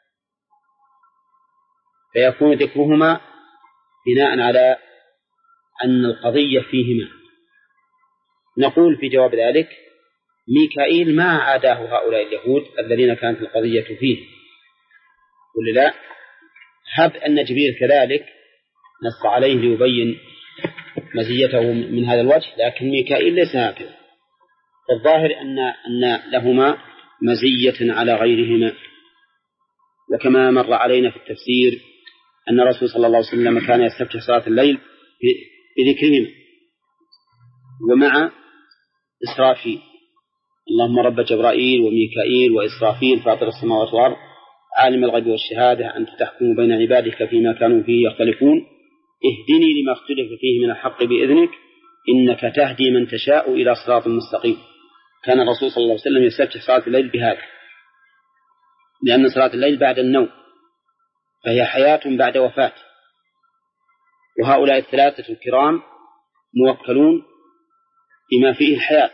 A: فيكون ذكرهما بناء على أن القضية فيهما. نقول في جواب ذلك ميكائيل ما عاداه هؤلاء اليهود الذين كانت القضية فيه، ولا لا؟ هب أن جبريل كذلك نص عليه ليبين مزيته من هذا الوجه، لكن ميكائيل ليس هكذا. الظاهر أن أن لهما مزية على غيرهما. وكما مر علينا في التفسير أن الرسول صلى الله عليه وسلم كان يستفتح صلاة الليل بذكرهما ومع إسرافيل، اللهم رب جبرائيل وميكائيل وإسرافيل فاطر السماوات والأرض عالم الغيب والشهادة أنت تحكم بين عبادك فيما كانوا فيه يختلفون اهدني لما اختلف فيه من الحق بإذنك إنك تهدي من تشاء إلى صراط مستقيم. كان الرسول صلى الله عليه وسلم يستفتح صلاة الليل بهذا، لأن صلاة الليل بعد النوم فهي حياة بعد وفاة، وهؤلاء الثلاثة الكرام موكلون بما فيه الحياة،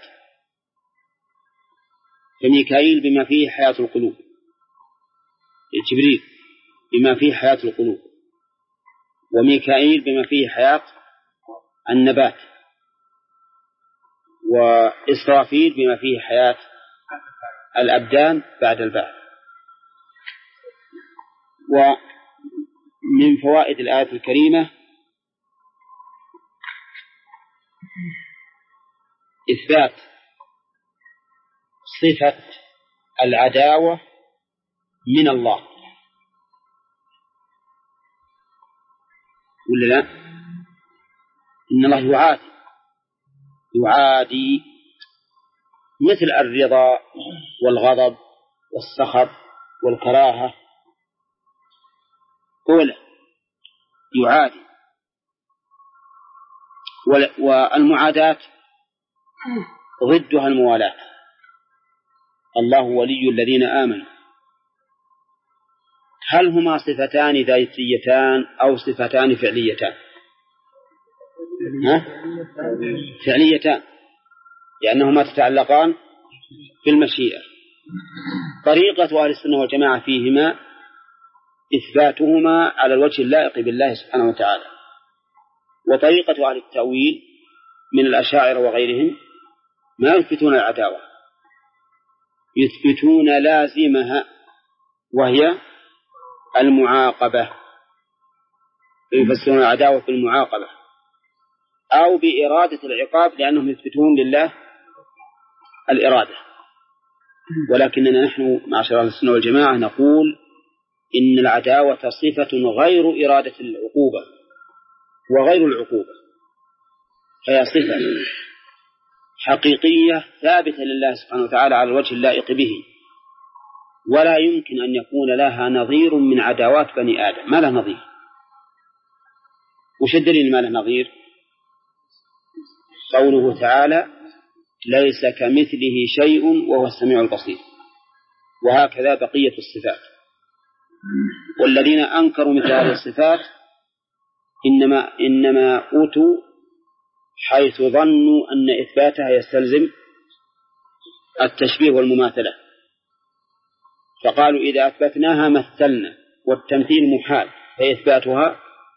A: فميكائيل بما فيه حياة القلوب، جبريل بما فيه حياة القلوب، وميكائيل بما فيه حياة النبات، وإسرافيل بما فيه حياة الأبدان بعد البعث. ومن فوائد الآية الكريمة إثبات صفة العداوة من الله، ولا لا؟ إن الله يعادي يعادي مثل الرضا والغضب والسخط والكراهة أولى يعادي. والمعاداة ضدها الموالاة. الله ولي الذين آمنوا. هل هما صفتان ذاتيتان أو صفتان فعليتان؟ ها؟ فعليتان، لأنهما تتعلقان بالمشيئة. طريقة أهل السنة والجماعة فيهما إثباتهما على الوجه اللائق بالله سبحانه وتعالى. وطريقة أهل التأويل من الأشاعرة وغيرهم ما يثبتون العداوة، يثبتون لازمها وهي المعاقبة، يفسرون العداوة بالمعاقبة أو بإرادة العقاب، لأنهم يثبتون لله الإرادة. ولكننا نحن معشر أهل السنة والجماعة نقول إن العداوة صفة غير إرادة العقوبة وغير العقوبة، فهي صفة حقيقية ثابتة لله سبحانه وتعالى على الوجه اللائق به، ولا يمكن أن يكون لها نظير من عداوات بني آدم. ما له نظير. وش الدليل ما له نظير؟ قوله تعالى ليس كمثله شيء وهو السميع البصير. وهكذا بقية الصفات. والذين أنكروا مثل هذه الصفات إنما, إنما أوتوا حيث ظنوا أن إثباتها يستلزم التشبيه والمماثلة، فقالوا إذا أثبتناها مثلنا، والتمثيل محال، فإثباتها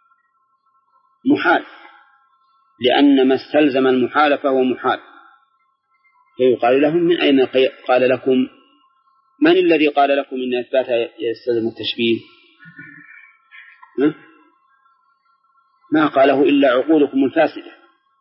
A: محال، لأن ما استلزم المحال فهو محال. فيقال لهم من أين قال لكم، من الذي قال لكم إن إثباتها يستلزم التشبيه؟ ما قاله إلا عقولكم الفاسدة.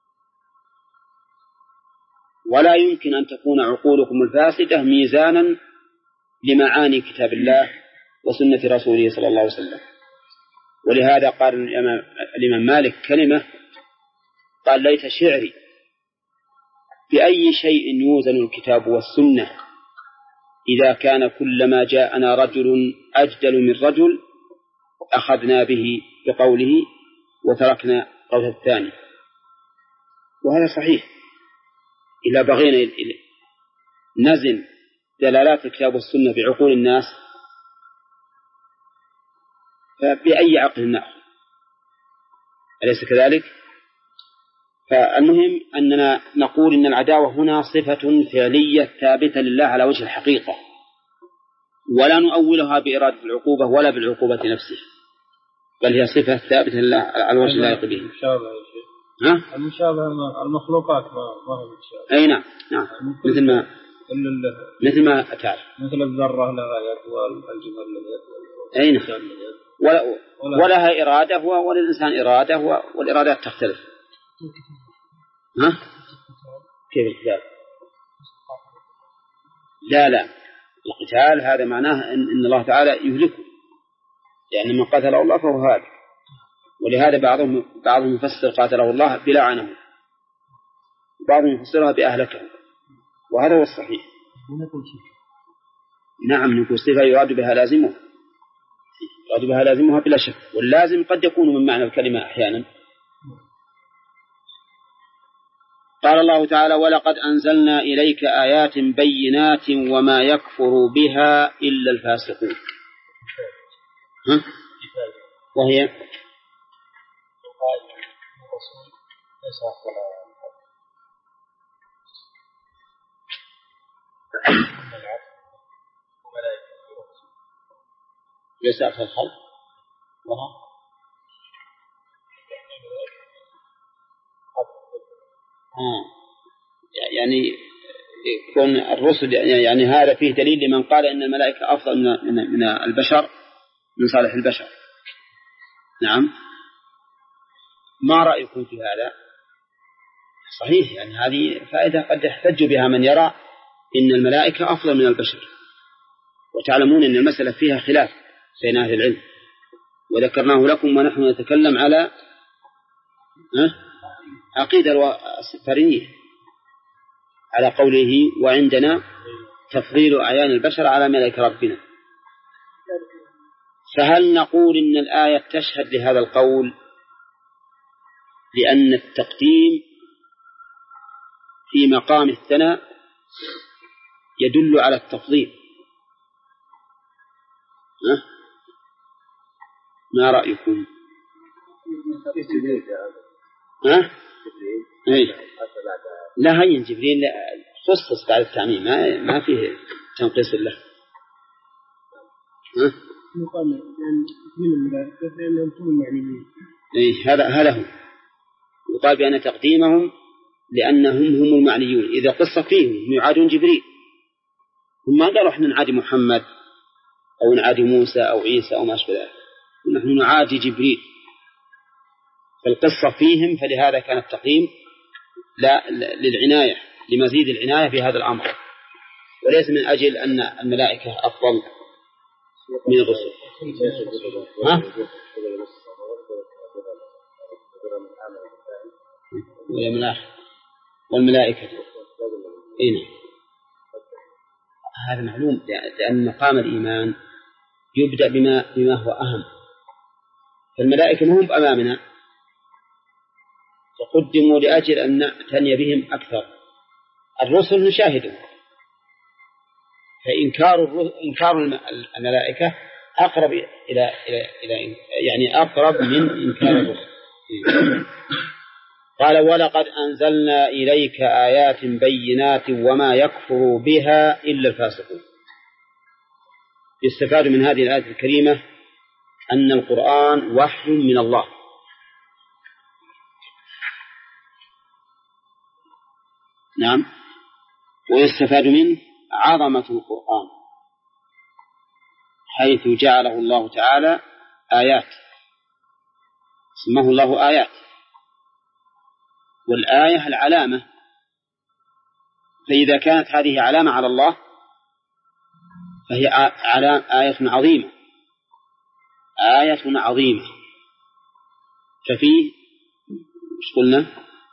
A: ولا يمكن أن تكون عقولكم الفاسدة ميزانا لمعاني كتاب الله وسنة رسوله صلى الله عليه وسلم. ولهذا قال الإمام مالك كلمة، قال ليت شعري بأي شيء يوزن الكتاب والسنة إذا كان كلما جاءنا رجل أجدل من رجل أخذنا به بقوله وتركنا قول الثاني. وهذا صحيح. إذا بغينا نزن دلالات الكتاب والسنة بعقول الناس فبأي عقل نأخذ؟ أليس كذلك؟ فالمهم أننا نقول إن العداوة هنا صفة فعلية ثابتة لله على وجه الحقيقة، ولا نؤولها بإرادة العقوبة ولا بالعقوبة نفسها، بل هي صفة ثابتة لله على وجه اللائق به. ها؟
D: المشابهة المخلوقات ما ما هو مشابه.
A: أي نعم نعم، مثل ما مثل ما تعرف
D: مثل الذرة لها يد والجمل لها يد.
A: أي نعم. ولا ولها إرادة وللإنسان إرادة والإرادات تختلف. ها؟ كيف القتال؟ لا لا، القتال هذا معناه إن الله تعالى يهلكه، لأن من قتل الله فهو هذا. ولهذا بعضهم بعضهم يفسر قاتله الله بلعنه، وبعضهم يفسرها بأهلكه، وهذا هو الصحيح. نعم، نقول صفة يراد بها لازمه، يراد بها لازمها بلا شك، واللازم قد يكون من معنى الكلمة أحيانا. قال الله تعالى ولقد أنزلنا إليك آيات بينات وما يكفر بها إلا الفاسقون. ها؟ وهي ليس أكثر الخلق وها آه. يعني يكون الرسل يعني هذا فيه دليل لمن قال إن الملائكة أفضل من من البشر من صالح البشر. نعم، ما رأيكم في هذا؟ صحيح، يعني هذه فائدة قد يحتج بها من يرى إن الملائكة أفضل من البشر. وتعلمون أن المسألة فيها خلاف بين أهل العلم، وذكرناه لكم ونحن نتكلم على عقيدة السفارينية على قوله وعندنا تفضيل أعيان البشر على ملائكة ربنا. فهل نقول إن الآية تشهد لهذا القول لأن التقديم في مقام الثناء يدل على التفضيل؟ ها؟ ما رأيكم؟ ها؟ إيه؟ لا هين جبريل خصص بعد التعميم ما ما فيه تنقيص له. ها؟
C: مقام لأن من الملائكة لأنهم هم المعنيين.
A: إيه هذا هذا هو. يقال بأن تقديمهم لأنهم هم المعنيون. إذا قصة فيهم يعادون جبريل هم ما قالوا إحنا نعادي محمد أو نعادي موسى أو عيسى أو ما أشبه ذلك، نحن نعادي جبريل. فالقصة فيهم فلهذا كان التقديم لا للعناية لمزيد العناية في هذا الأمر، وليس من أجل أن الملائكة أفضل من الرسل. ها؟ والملائكة إيه؟ هذا معلوم لأن مقام الإيمان يبدأ بما بما هو أهم. فالملائكة هم أمامنا فقدموا لأجل أن نعتني بهم أكثر. الرسل نشاهدهم، فإنكار إنكار الملائكة أقرب إلى إلى إلى يعني أقرب من إنكار الرسل. قال ولقد أنزلنا إليك آيات بينات وما يكفر بها إلا الفاسقون. يستفاد من هذه الآية الكريمة أن القرآن وحي من الله، نعم، ويستفاد منه عظمة القرآن حيث جعله الله تعالى آيات، سماه الله آيات، والآية العلامة، فإذا كانت هذه علامة على الله فهي آية عظيمة، آية عظيمة. ففيه مش قلنا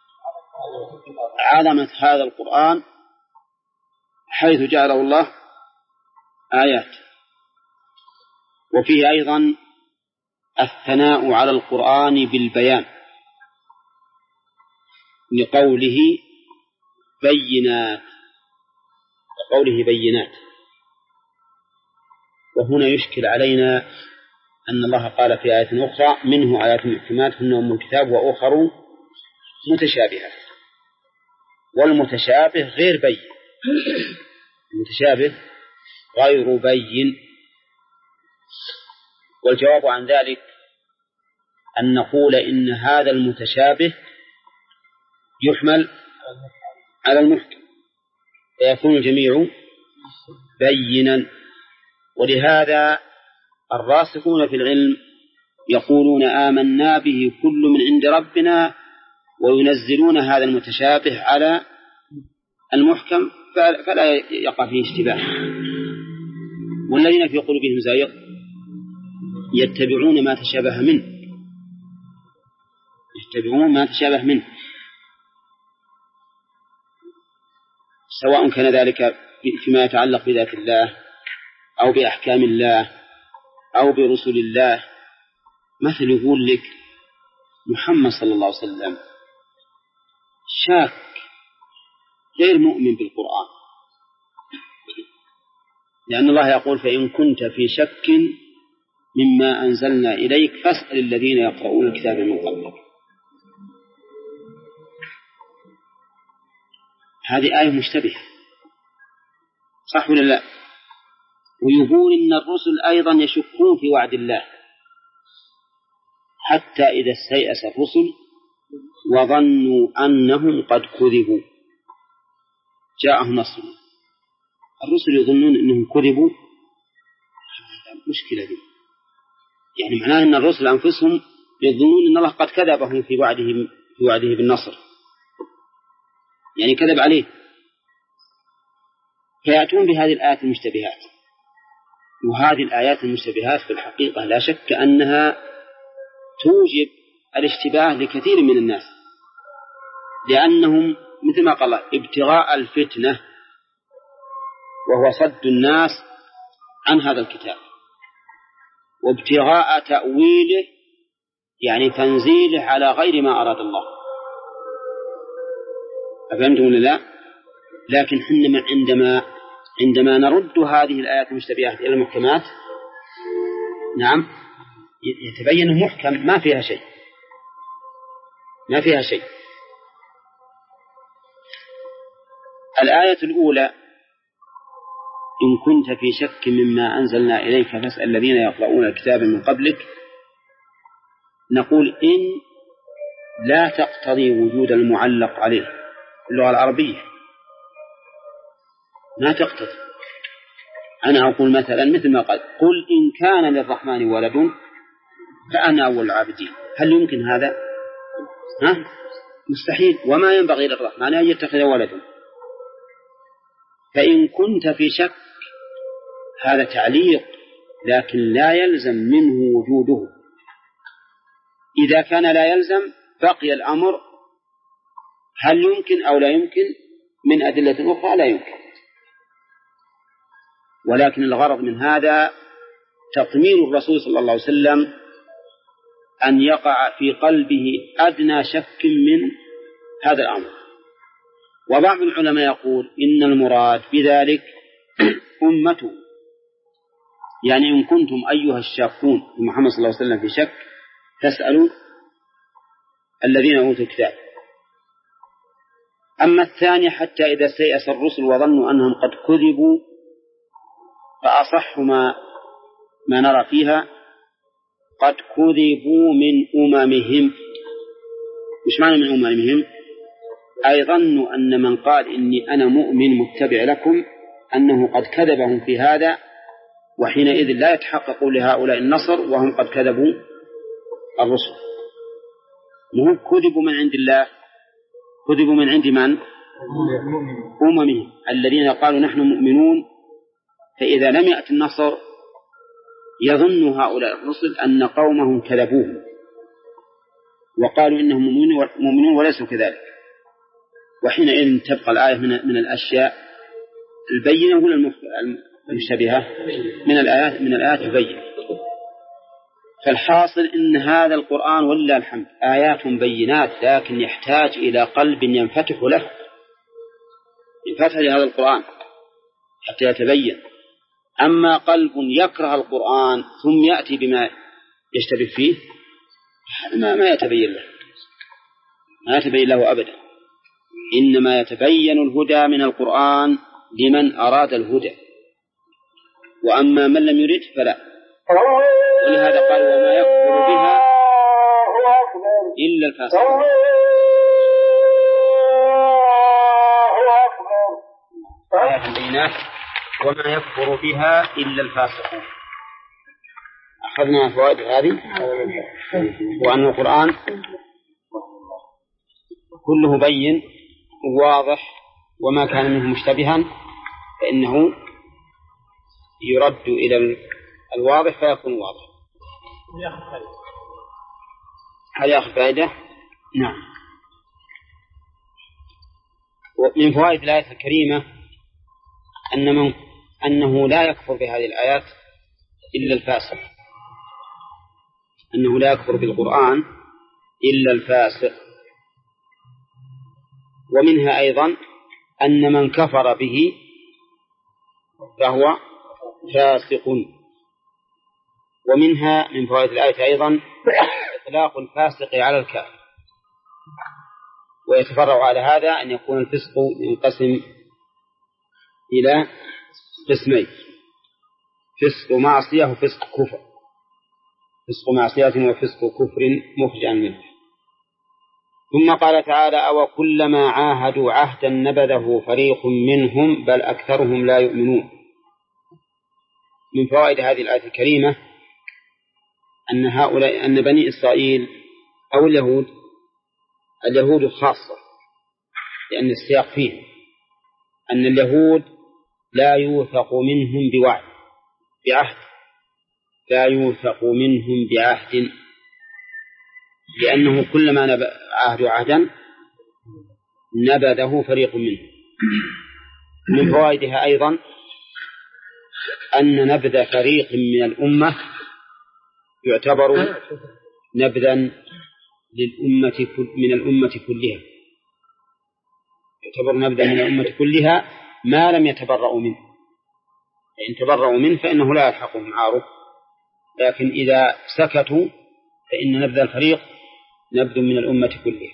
A: عظمة هذا القرآن حيث جعله الله آيات، وفيه أيضا الثناء على القرآن بالبيان لقوله بينات، لقوله بينات. وهنا يشكل علينا أن الله قال في آية أخرى منه آيات محكمات هن أم الكتاب وأخر متشابهات، والمتشابه غير بين، المتشابه غير بين. والجواب عن ذلك أن نقول إن هذا المتشابه يحمل على المحكم فيكون الجميع بينا. ولهذا الراسخون في العلم يقولون آمنا به كل من عند ربنا، وينزلون هذا المتشابه على المحكم فلا يقع فيه اشتباه. والذين في قلوبهم زيغ يتبعون ما تشابه منه، يتبعون ما تشابه منه، سواء كان ذلك فيما يتعلق بذات الله أو بأحكام الله أو برسل الله. مثل يقول لك محمد صلى الله عليه وسلم شاك غير مؤمن بالقرآن، لأن الله يقول فإن كنت في شك مما أنزلنا إليك فاسأل الذين يقرؤون الكتاب من قبلك. هذه آية مشتبهة، صح ولا لا؟ ويقول إن الرسل أيضا يشكون في وعد الله حتى إذا استيأس الرسل وظنوا أنهم قد كذبوا جاءهم نصرنا. الرسل يظنون أنهم كذبوا، مشكلة دي، يعني معناه أن الرسل أنفسهم يظنون أن الله قد كذبهم في وعده في وعده بالنصر، يعني كذب عليه، فيأتون بهذه الآيات المشتبهات. وهذه الآيات المشتبهات في الحقيقة لا شك أنها توجب الاشتباه لكثير من الناس، لأنهم مثل ما قال ابتغاء الفتنة، وهو صد الناس عن هذا الكتاب، وابتغاء تأويله يعني تنزيله على غير ما أراد الله. أفهمتم ولا لا؟ لكن حينما عندما عندما نرد هذه الآيات المشتبهات إلى المحكمات، نعم، يتبين محكم ما فيها شيء، ما فيها شيء. الآية الأولى: إن كنت في شك مما أنزلنا إليك فاسأل الذين يقرؤون الكتاب من قبلك. نقول إن لا تقتضي وجود المعلق عليه في اللغة العربية، ما تقتضي. أنا أقول مثلا مثل ما قال: قل إن كان للرحمن ولد فأنا أول العابدين. هل يمكن هذا؟ ها؟ مستحيل، وما ينبغي للرحمن أن يتخذ ولدا. فإن كنت في شك هذا تعليق، لكن لا يلزم منه وجوده. إذا كان لا يلزم بقي الأمر هل يمكن أو لا يمكن من أدلة أخرى لا يمكن. ولكن الغرض من هذا تطمين الرسول صلى الله عليه وسلم أن يقع في قلبه أدنى شك من هذا الأمر. وبعض العلماء يقول إن المراد بذلك أمته، يعني إن كنتم أيها الشاكون في محمد صلى الله عليه وسلم في شك فاسألوا الذين أوتوا الكتاب. أما الثانية: حتى إذا استيأس الرسل وظنوا أنهم قد كذبوا، فأصح ما ما نرى فيها قد كذبوا من أممهم. مش معنى من أممهم؟ أي ظنوا أن من قال إني أنا مؤمن متبع لكم أنه قد كذبهم في هذا، وحينئذ لا يتحقق لهؤلاء النصر وهم قد كذبوا الرسل. مهم كذبوا من عند الله، كذبوا من عند من؟ أممهم الذين قالوا نحن مؤمنون. فإذا لم يأتي النصر يظن هؤلاء الرسل أن قومهم كذبوهم وقالوا إنهم مؤمنون وليسوا كذلك، وحينئذ تبقى الآية من, من الأشياء البينة ولا المشتبهة؟ من الآيات من الآيات البينة. فالحاصل إن هذا القرآن ولله الحمد آيات بينات، لكن يحتاج إلى قلب ينفتح له، ينفتح لهذا القرآن حتى يتبين. أما قلب يكره القرآن ثم يأتي بما يشتبه فيه، ما, ما يتبين له، ما يتبين له أبدا. إنما يتبين الهدى من القرآن لمن أراد الهدى، وأما من لم يرد فلا. ولهذا قال: وما يكفر بها إلا الفاسقون. آيات بينات: وما يكفر بها إلا الفاسقون. أخذنا فوائد هذه، وأن القرآن كله بين واضح، وما كان منه مشتبها فإنه يرد إلى الواضح فيكون واضح. هل يأخذ فائدة؟ نعم. ومن فوائد الآية الكريمة أن من أنه لا يكفر بهذه الآيات إلا الفاسق، أنه لا يكفر بالقرآن إلا الفاسق. ومنها أيضا أن من كفر به فهو فاسق. ومنها من فوائد الآية أيضا إطلاق الفاسق على الكافر. ويتفرع على هذا أن يكون الفسق ينقسم إلى قسمين: فسق معصية وفسق كفر. فسق معصية وفسق كفر مخرج منه. ثم قال تعالى: أو كلما عاهدوا عهدا نبذه فريق منهم بل أكثرهم لا يؤمنون. من فوائد هذه الآية الكريمة أن هؤلاء أن بني إسرائيل أو اليهود اليهود خاصة، لأن السياق فيه أن اليهود لا يوثق منهم بوعد بعهد لا يوثق منهم بعهد لأنه كلما عهد عهدا نبذه فريق منه. من فوائدها أيضا أن نبذ فريق من الأمة يعتبر نبذا للأمة من الأمة كلها، يعتبر نبذا من الأمة كلها ما لم يتبرأوا منه، إن تبرأوا منه فإنه لا يلحقهم عاره، لكن إذا سكتوا فإن نبذ الفريق نبذ من الأمة كلها.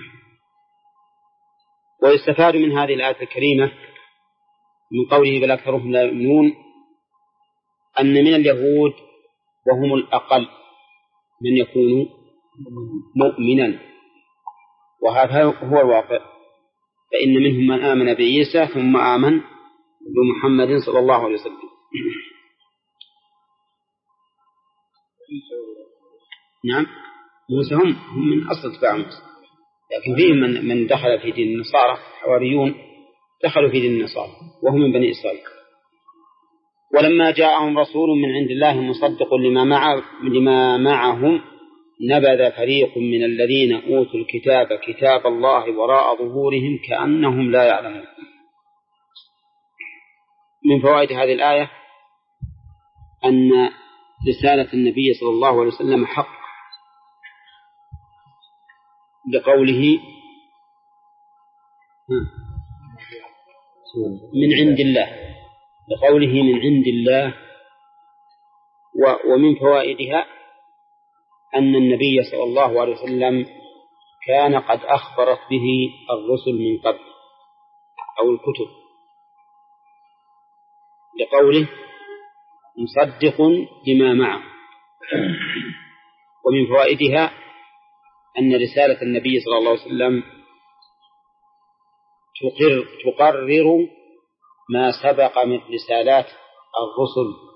A: ويستفاد من هذه الآية الكريمة من قوله بل أكثرهم لا يؤمنون أن من اليهود وهم الأقل من يكون مؤمنا، وهذا هو الواقع، فإن منهم من آمن بعيسى ثم آمن بمحمد صلى الله عليه وسلم. نعم موسى هم, هم من أصل اتباع موسى، لكن فيهم من, من دخل في دين النصارى، حواريون دخلوا في دين النصارى وهم من بني إسرائيل. ولما جاءهم رسول من عند الله مصدق لما, مع لما معهم نبذ فريق من الذين أوتوا الكتاب كتاب الله وراء ظهورهم كأنهم لا يعلمون. من فوائد هذه الآية أن رسالة النبي صلى الله عليه وسلم حق، لقوله من عند الله، لقوله من عند الله. ومن فوائدها أن النبي صلى الله عليه وسلم كان قد أخبرت به الرسل من قبل أو الكتب، لقوله مصدق لما معه. ومن فوائدها أن رسالة النبي صلى الله عليه وسلم تقرر, تقرر ما سبق من رسالات الرسل،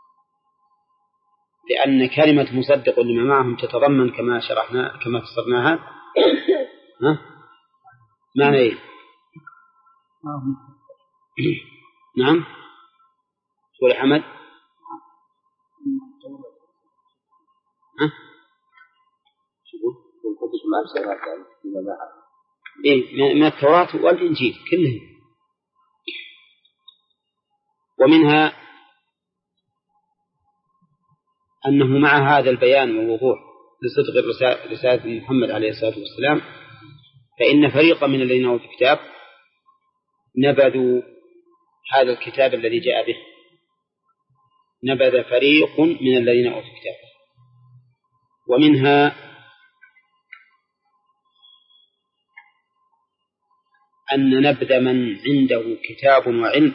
A: لأن كلمة مصدق لما معهم تتضمن كما شرحنا كما فسرناها ها معنى إيه؟ نعم قول حمد ها إيه من التوراة والإنجيل كلهم. ومنها أنه مع هذا البيان والوضوح لصدق رسالة محمد عليه الصلاة والسلام فإن فريقا من الذين أوتوا الكتاب نبذوا هذا الكتاب الذي جاء به، نبذ فريق من الذين أوتوا الكتاب. ومنها أن نبذ من عنده كتاب وعلم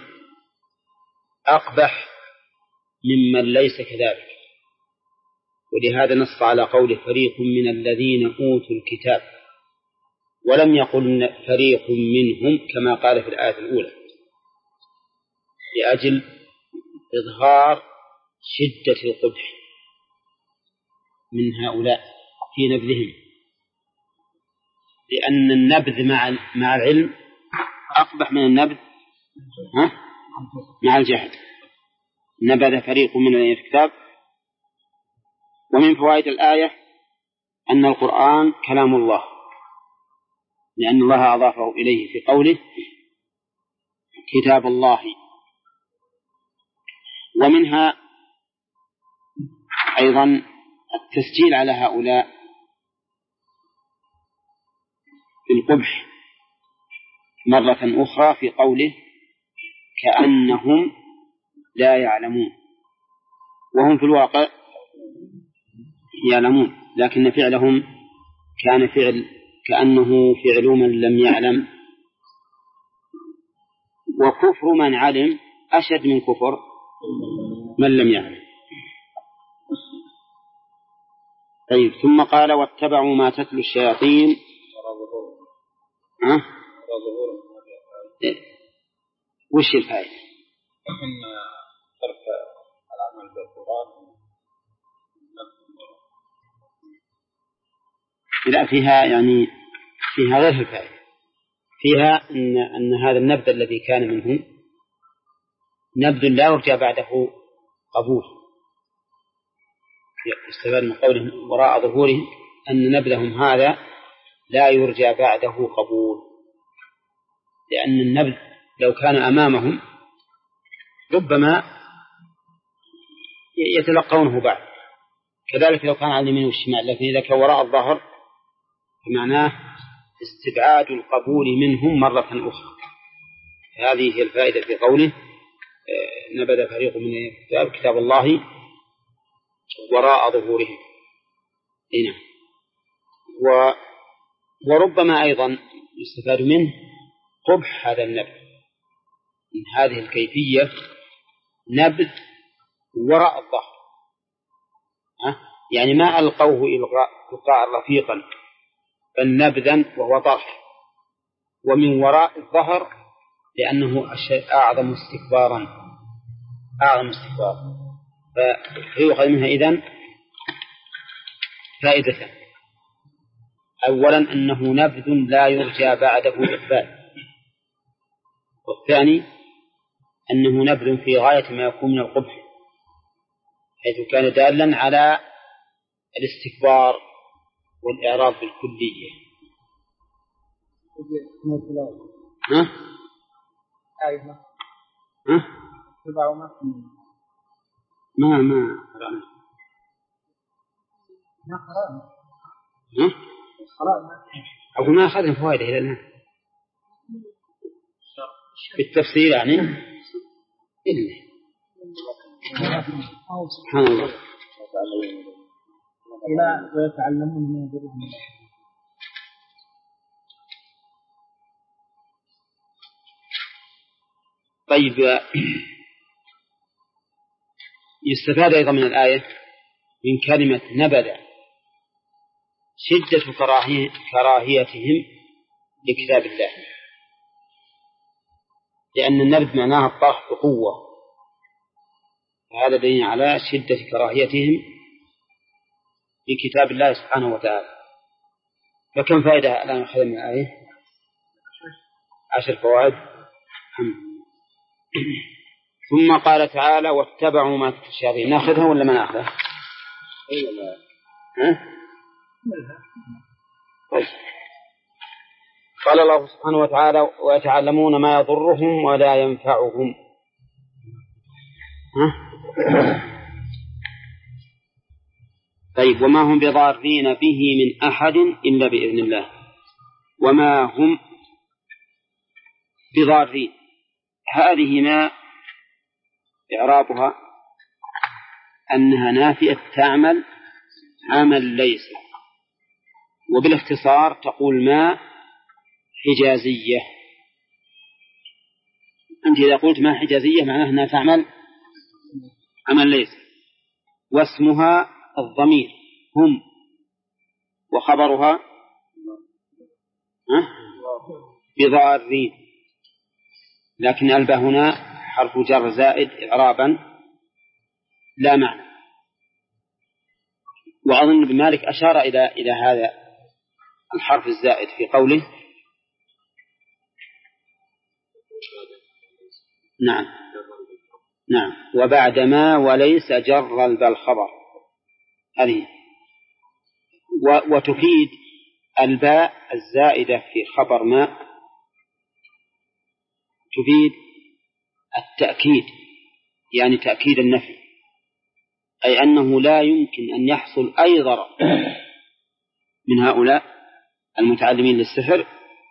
A: أقبح ممن ليس كذلك، ولهذا نص على قول فريق من الذين أوتوا الكتاب، ولم يقل فريق منهم كما قال في الآية الأولى، لأجل إظهار شدة القبح من هؤلاء في نبذهم، لأن النبذ مع مع العلم أقبح من النبذ مع الجهل. نبذ فريق من الكتاب. ومن فوائد الآية أن القرآن كلام الله، لأن الله أضافه إليه في قوله كتاب الله. ومنها أيضا التسجيل على هؤلاء بالقبح مرة أخرى في قوله كأنهم لا يعلمون، وهم في الواقع يعلمون، لكن فعلهم كان فعل كأنه فعل من لم يعلم. وكفر من علم أشد من كفر من لم يعلم. طيب ثم قال واتبعوا ما تتلو الشياطين ها؟ وش الفائدة؟
D: أن ترك العمل بالقرآن
A: لا فيها يعني فيها غير الفائدة، فيها أن, أن هذا النبذ الذي كان منهم نبذ لا يرجى بعده قبول. يستفاد من قوله وراء ظهورهم أن نبذهم هذا لا يرجى بعده قبول، لأن النبذ لو كان أمامهم ربما يتلقونه بعد، كذلك لو كان على اليمين والشمال، لكن إذا كان وراء الظهر فمعناه استبعاد القبول منهم مرة أخرى. هذه هي الفائدة في قوله نبذ فريق من الكتاب كتاب الله وراء ظهورهم. هنا و وربما أيضا يستفاد منه قبح هذا النبذ من هذه الكيفية، نبذ وراء الظهر، يعني ما ألقوه إلقاء رفيقا بل نبذا وهو طرح، ومن وراء الظهر لأنه أعظم استكبارا أعظم استكبارا. فيؤخذ منها إذن فائدة: أولا أنه نبذ لا يرجى بعده إقبال، والثاني أنه نبذ في غاية ما يكون من القبح، حيث كان دالا على الاستكبار والإعراض بالكلية. ها؟ ها؟ ما ما قرأنا
C: ما قرأنا
A: ها؟ أقول ما أخذنا فوائده إلى الآن بالتفسير يعني إلا سبحان الله.
C: لا ويتعلمون من يضرهم.
A: طيب، يستفاد أيضا من الآية من كلمة نبذ شدة كراهية كراهيتهم لكتاب الله، لأن النبذ معناها الطرح بقوة، هذا دليل على شدة كراهيتهم لكتاب الله سبحانه وتعالى. فكم فائدة الآن أخذ من الآية؟ عشر فوائد. ثم قال تعالى: واتبعوا ما تتلو الشياطين. ناخذها ولا ما ناخذها؟ ها؟ طيب. قال الله سبحانه وتعالى: ويتعلمون ما يضرهم ولا ينفعهم. ها؟ طيب، وما هم بضارين به من أحد إلا بإذن الله. وما هم بضارين، هذه ما إعرابها أنها نافية تعمل عمل ليس، وبالاختصار تقول ما حجازية. أنت إذا قلت ما حجازية معناها أنها تعمل عمل ليس، واسمها الضمير هم، وخبرها بضارين، لكن الباء هنا حرف جر زائد إعرابا لا معنى. وأظن ابن مالك أشار إلى إلى هذا الحرف الزائد في قوله: نعم نعم وبعدما وليس جر الباء الخبر، هذه وتفيد الباء الزائدة في خبر ما تفيد التأكيد، يعني تأكيد النفي، أي أنه لا يمكن أن يحصل أي ضرر من هؤلاء المتعلمين للسحر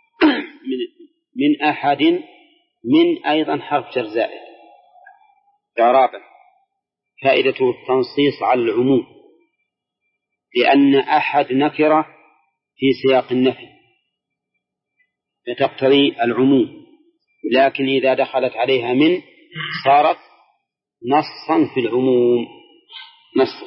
A: من أحد، من أيضا حرف جر زائد إعرابا، فائدته التنصيص على العموم، لأن أحد نكرة في سياق النفي فتقتضي العموم، لكن إذا دخلت عليها من صارت نصا في العموم نصا.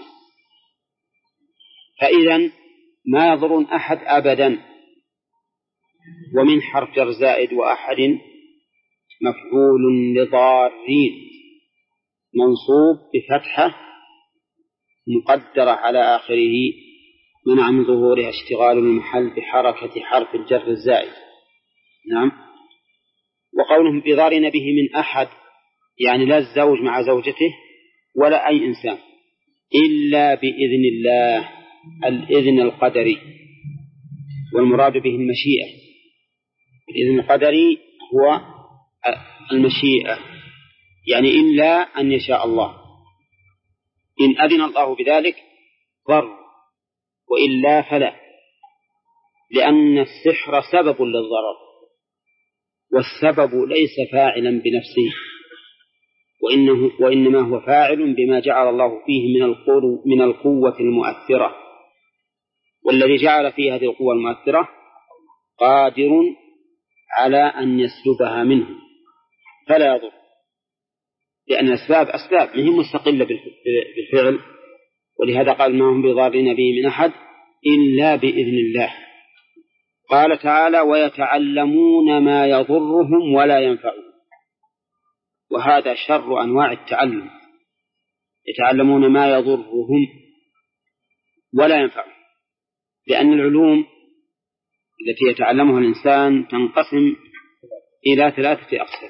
A: فإذا ما يضر أحد أبدا، ومن حرف جر زائد وأحد مفعول لضارين منصوب بفتحة مقدرة على آخره منع من ظهورها اشتغال المحل بحركة حرف الجر الزائد. نعم. وقولهم بضارين به من أحد يعني لا الزوج مع زوجته ولا أي إنسان إلا بإذن الله، الإذن القدري، والمراد به المشيئة. الإذن القدري هو المشيئة، يعني إلا أن يشاء الله، إن أذن الله بذلك ضر، وإلا فلا، لأن السحر سبب للضرر، والسبب ليس فاعلا بنفسه، وإنه وإنما هو فاعل بما جعل الله فيه من القوة من القوة المؤثرة، والذي جعل فيه هذه القوة المؤثرة قادر على أن يسلبها منه فلا يضر، لأن الأسباب أسباب ما هي مستقلة بالفعل، ولهذا قال ما هم بضارين به من أحد إلا بإذن الله. قال تعالى ويتعلمون ما يضرهم ولا ينفعهم، وهذا شر أنواع التعلم، يتعلمون ما يضرهم ولا ينفعهم، لأن العلوم التي يتعلمها الإنسان تنقسم إلى ثلاثة أقسام: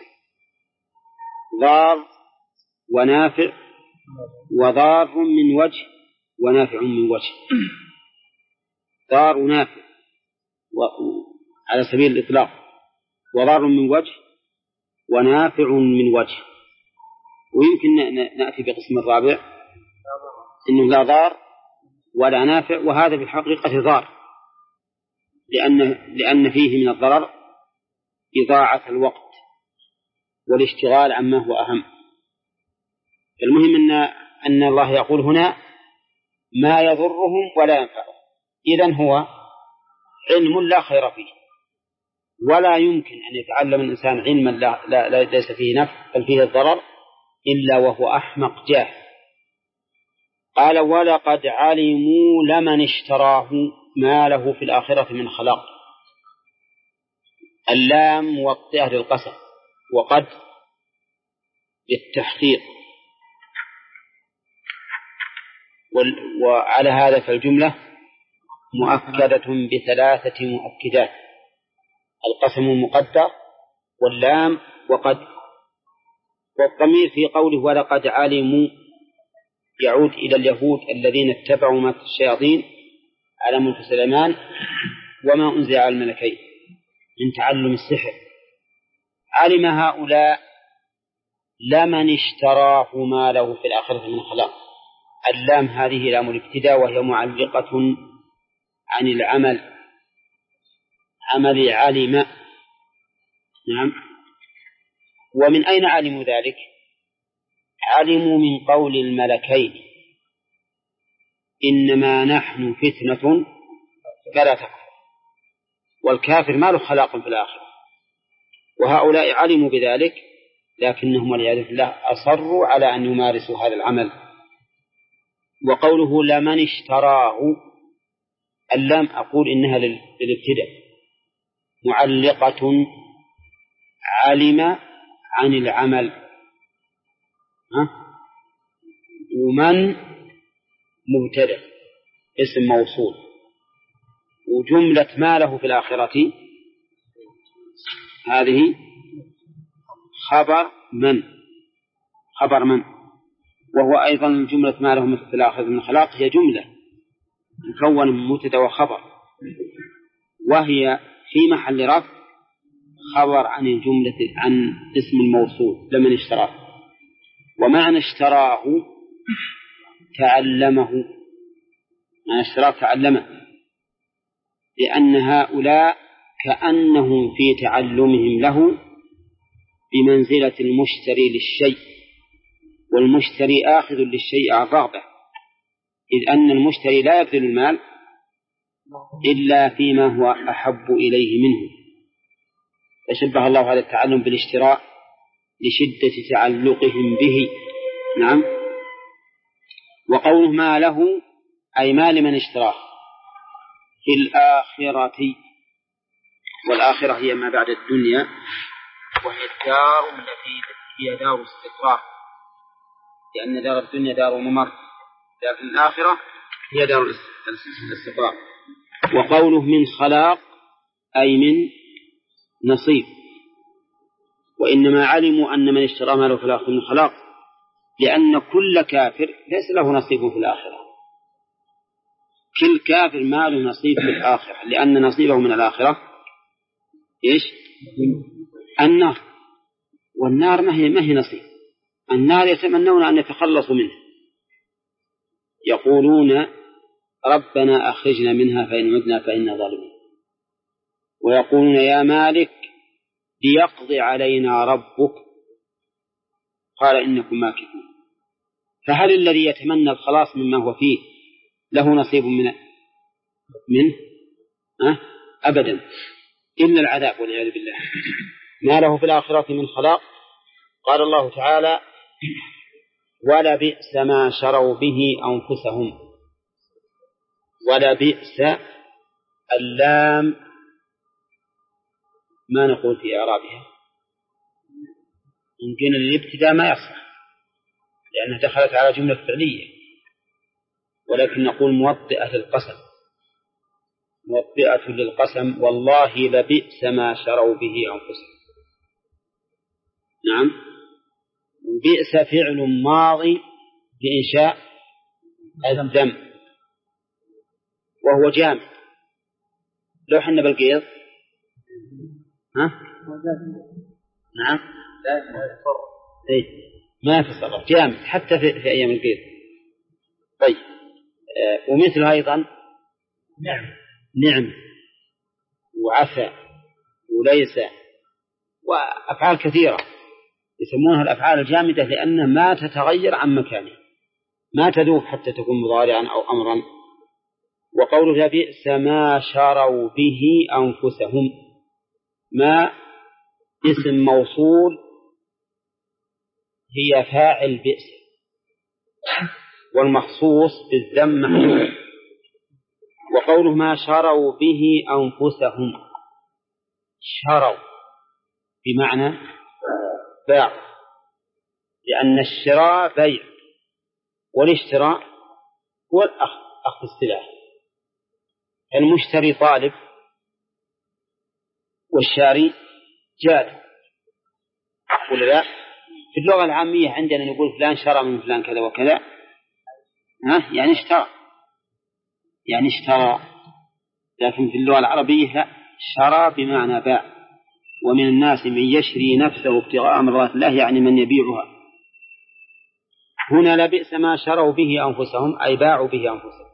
A: ضار ونافع، وضار من وجه ونافع من وجه. ضار ونافع على سبيل الإطلاق، وضار من وجه ونافع من وجه. ويمكن نأتي بقسم الرابع إنه لا ضار ولا نافع، وهذا في الحقيقة ضار، لأن, لأن فيه من الضرر إضاعة الوقت والاشتغال عما هو أهم. المهم أن, أن الله يقول هنا ما يضرهم ولا ينفعهم، إذن هو علم لا خير فيه، ولا يمكن أن يتعلم الإنسان علما لا, لا, لا ليس فيه نفع بل فيه الضرر إلا وهو أحمق جاهل. قال ولقد علموا لمن اشتراه ما له في الآخرة من خلاق. اللام موطئة للقسم، وقد للتحقيق، وعلى هذا فالجملة مؤكدة بثلاثة مؤكدات: القسم مقدر، واللام، وقد. والضمير في قوله ولقد علموا يعود إلى اليهود الذين اتبعوا ما الشياطين على ملك سليمان وما أنزل على الملكين من تعلم السحر. علم هؤلاء لمن اشتراه ما له في الآخرة من خلاق. اللام هذه لام الابتداء، وهي معلقة عن العمل، عمل علم. نعم. ومن أين علموا ذلك؟ علموا من قول الملكين إنما نحن فتنة فلا تكفر، والكافر ما له خلاق في الآخرة. وهؤلاء علموا بذلك، لكنهم والعياذ بالله أصروا على أن يمارسوا هذا العمل. وقوله لمن اشتراه، اللام أقول إنها للابتداء، معلقة علم عن العمل. ها؟ ومن مبتدأ اسم موصول، وجملة ما له في الآخرة هذه خبر من خبر من وهو أيضا جملة ما له في الآخرة من خلاق هي جملة مكونة من مبتدأ وخبر، وهي في محل رفع خبر عن الجملة عن اسم الموصول لمن اشتراه. ومعنى اشتراه تعلمه، معنى اشتراه تعلمه، لأن هؤلاء كأنهم في تعلمهم له بمنزلة المشتري للشيء، والمشتري آخذ للشيء عن رغبة، إذ أن المشتري لا يبذل المال إلا فيما هو أحب إليه منه. فشبه الله هذا التعلم بالاشتراء لشدة تعلقهم به. نعم. وقوله ما له أي ما لمن اشتراه في الآخرة، والآخرة هي ما بعد الدنيا، وهي الدار التي هي دار استقرار، لأن دار الدنيا دار ممر، لكن الآخرة هي دار الاستقرار. وقوله من خلاق أي من نصيب. وإنما علموا أن من اشترى ماله في الآخرة من خلاق، لأن كل كافر ليس له نصيب في الآخرة، كل كافر ما له نصيب في الآخرة، لأن نصيبه من الآخرة إيش؟ النار، والنار ما هي ما هي نصيب. النار يتمنون أن يتخلصوا منها، يقولون ربنا أخرجنا منها فإن عدنا فإنا ظالمون، ويقولون يا مالك ليقضي علينا ربك قال إنكم ماكثون. فهل الذي يتمنى الخلاص مما هو فيه له نصيب من منه؟ أه؟ أبدا، إلا العذاب والعياذ بالله. ما له في الآخرة من خلاق. قال الله تعالى ولبئس ما شروا به أنفسهم. ولبئس اللام ما نقول في إعرابها، يمكن الابتداء ما يصح لأنها دخلت على جملة فعلية، ولكن نقول موطئة للقسم، موطئة للقسم. والله لبئس ما شروا به أنفسهم. نعم، بئس فعل ماضي بإنشاء الذم وهو جامد. لو حنا بالقيض ها؟ نعم إيه؟ ما يتصرف، جامد حتى في, في أيام القيض. طيب آه ومثل أيضا نعم نعم وعفى وليس وأفعال كثيرة يسمونها الأفعال الجامدة لأنها ما تتغير عن مكانها، ما تذوب حتى تكون مضارعا أو أمرا. وقوله لبئس ما شروا به أنفسهم، ما اسم موصول هي فاعل بئس، والمخصوص بالذم محذوف. وقوله ما شروا به أنفسهم، شروا بمعنى باع، لأن الشراء بيع والاشتراء هو الأخذ، أخذ السلاح. المشتري طالب والشاري جاد، ولا لا؟ في اللغة العامية عندنا نقول فلان شرى من فلان كذا وكذا، ها؟ يعني اشترى، يعني اشترى. لكن في اللغة العربية لا، شرى بمعنى باع. ومن الناس من يشري نفسه ابتغاء مرضات الله، يعني من يبيعها. هنا لبئس ما شروا به أنفسهم أي باعوا به أنفسهم.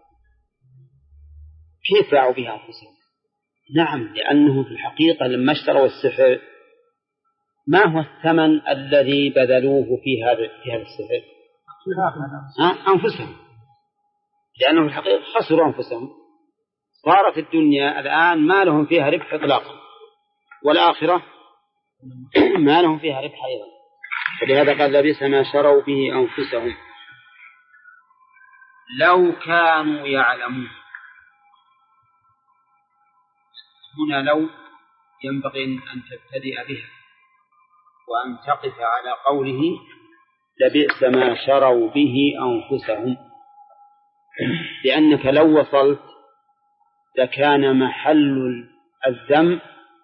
A: كيف باعوا به أنفسهم؟ نعم، لأنه في الحقيقة لما اشتروا السحر ما هو الثمن الذي بذلوه في هذا في هذا السحر؟ أنفسهم، لأنه في الحقيقة خسروا أنفسهم. صارت الدنيا الآن ما لهم فيها ربح إطلاقا، والآخرة ما لهم فيها ربح أيضا. فلهذا قال لبئس ما شروا به أنفسهم لو كانوا يعلمون. هنا لو ينبغي أن تبتدئ بها وأن تقف على قوله لبئس ما شروا به أنفسهم، لأنك لو وصلت لكان محل الذم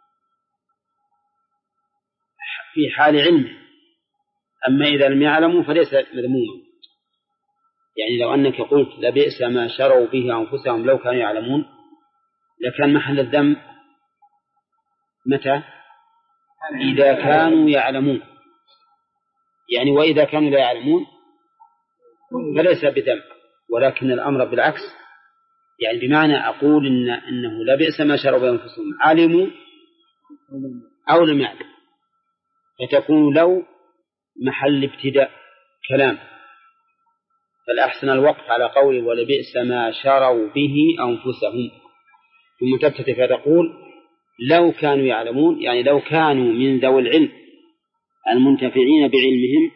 A: في حال علمه، أما إذا لم يعلموا فليس مذموما. يعني لو أنك قلت لبئس ما شروا به أنفسهم لو كانوا يعلمون، لكان محل الذم متى؟ إذا كانوا يعلمون. يعني وإذا كانوا لا يعلمون فليس بذم، ولكن الأمر بالعكس. يعني بمعنى أقول إن إنه لبئس ما شروا به أنفسهم علموا أو لم يعلموا، فتكون لو محل ابتداء كلام. فالأحسن الوقف على قوله ولبئس ما شروا به أنفسهم، ثم تبتدئ فتقول لو كانوا يعلمون، يعني لو كانوا من ذوي العلم المنتفعين بعلمهم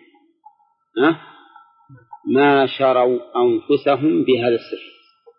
A: ما شروا أنفسهم بهذا السحر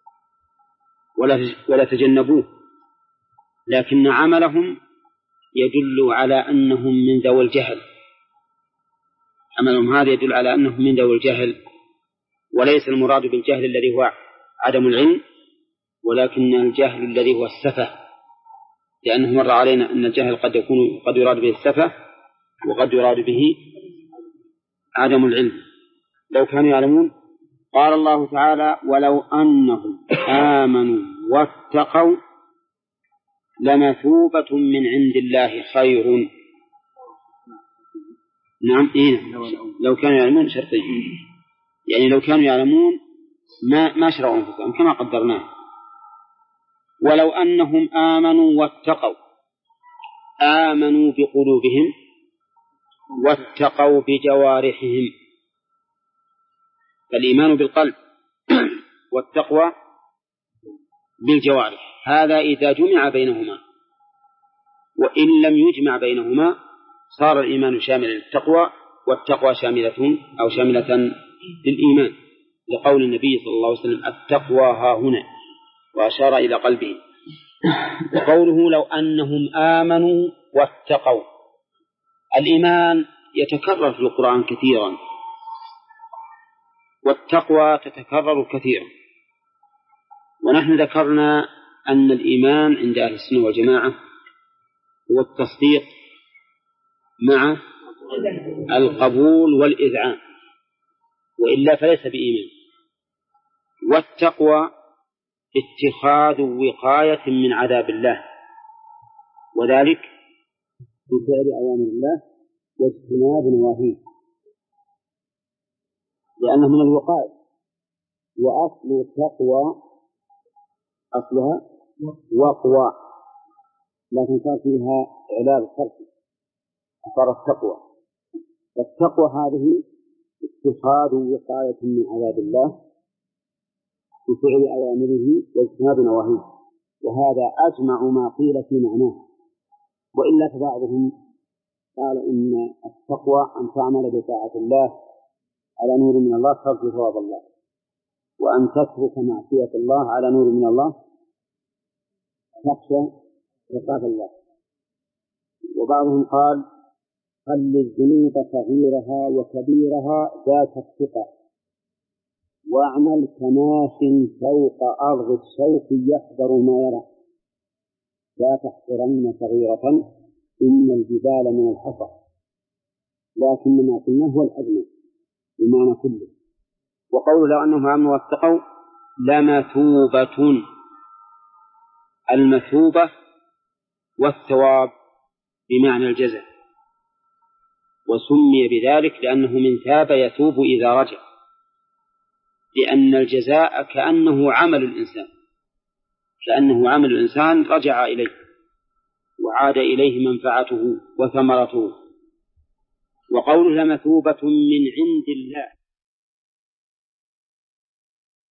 A: ولا تجنبوه، لكن عملهم يدل على أنهم من ذوي الجهل. عملهم هذا يدل على أنهم من ذوي الجهل، وليس المراد بالجهل الذي هو عدم العلم، ولكن الجهل الذي هو السفة، لأنه مر علينا أن الجهل قد يكون قد يراد به السفة وقد يراد به عدم العلم. لو كانوا يعلمون قال الله تعالى ولو أنهم آمنوا واتقوا لمثوبة من عند الله خير. نعم إيه لو كانوا يعلمون شرطين، يعني لو كانوا يعلمون ما ما شرعوا أنفسهم كما قدرناه. ولو أنهم آمنوا واتقوا، آمنوا بقلوبهم واتقوا بجوارحهم، فالإيمان بالقلب والتقوى بالجوارح، هذا إذا جمع بينهما، وإن لم يجمع بينهما صار الإيمان شاملا للتقوى والتقوى شاملة أو شاملة للإيمان، لقول النبي صلى الله عليه وسلم التقوى ها هنا، وأشار إلى قلبه. وقوله لو أنهم آمنوا واتقوا، الإيمان يتكرر في القرآن كثيرا، والتقوى تتكرر كثيرا. ونحن ذكرنا أن الإيمان عند أهل السنة والجماعة هو التصديق مع القبول والإذعان، وإلا فليس بإيمان. والتقوى اتخاذ وقاية من عذاب الله، وذلك بفعل أوامر الله واجتناب نواهيه، لأنه من الوقاية. وأصل التقوى أصلها وقوى، لكن صار فيها علاج صرفي صار التقوى. والتقوى هذه اتخاذ وقاية من عذاب الله بفعل أوامره واجتناب نواهيه، وهذا أجمع ما قيل في معناه. وإلا فبعضهم قال إن التقوى أن تعمل بطاعة الله على نور من الله ترجو ثواب الله، وأن تترك معصية الله على نور من الله تخشى عقاب الله. وبعضهم قال خل الذنوب صغيرها وكبيرها ذات الثقة، واعمل كماش فوق أرض الشوك يحذر ما يرى، لا تحقرن صغيرة إن الجبال من الحصى، لكن ما قلنا هو الأدنى بمعنى كله. وقول لو أنهم آمنوا واتقوا لمثوبة، المثوبة والثواب بمعنى الجزاء، وسمي بذلك لأنه من ثاب يثوب إذا رجع، لأن الجزاء كأنه عمل الإنسان، كأنه عمل الإنسان رجع إليه وعاد إليه منفعته وثمرته. وقوله لمثوبة من عند الله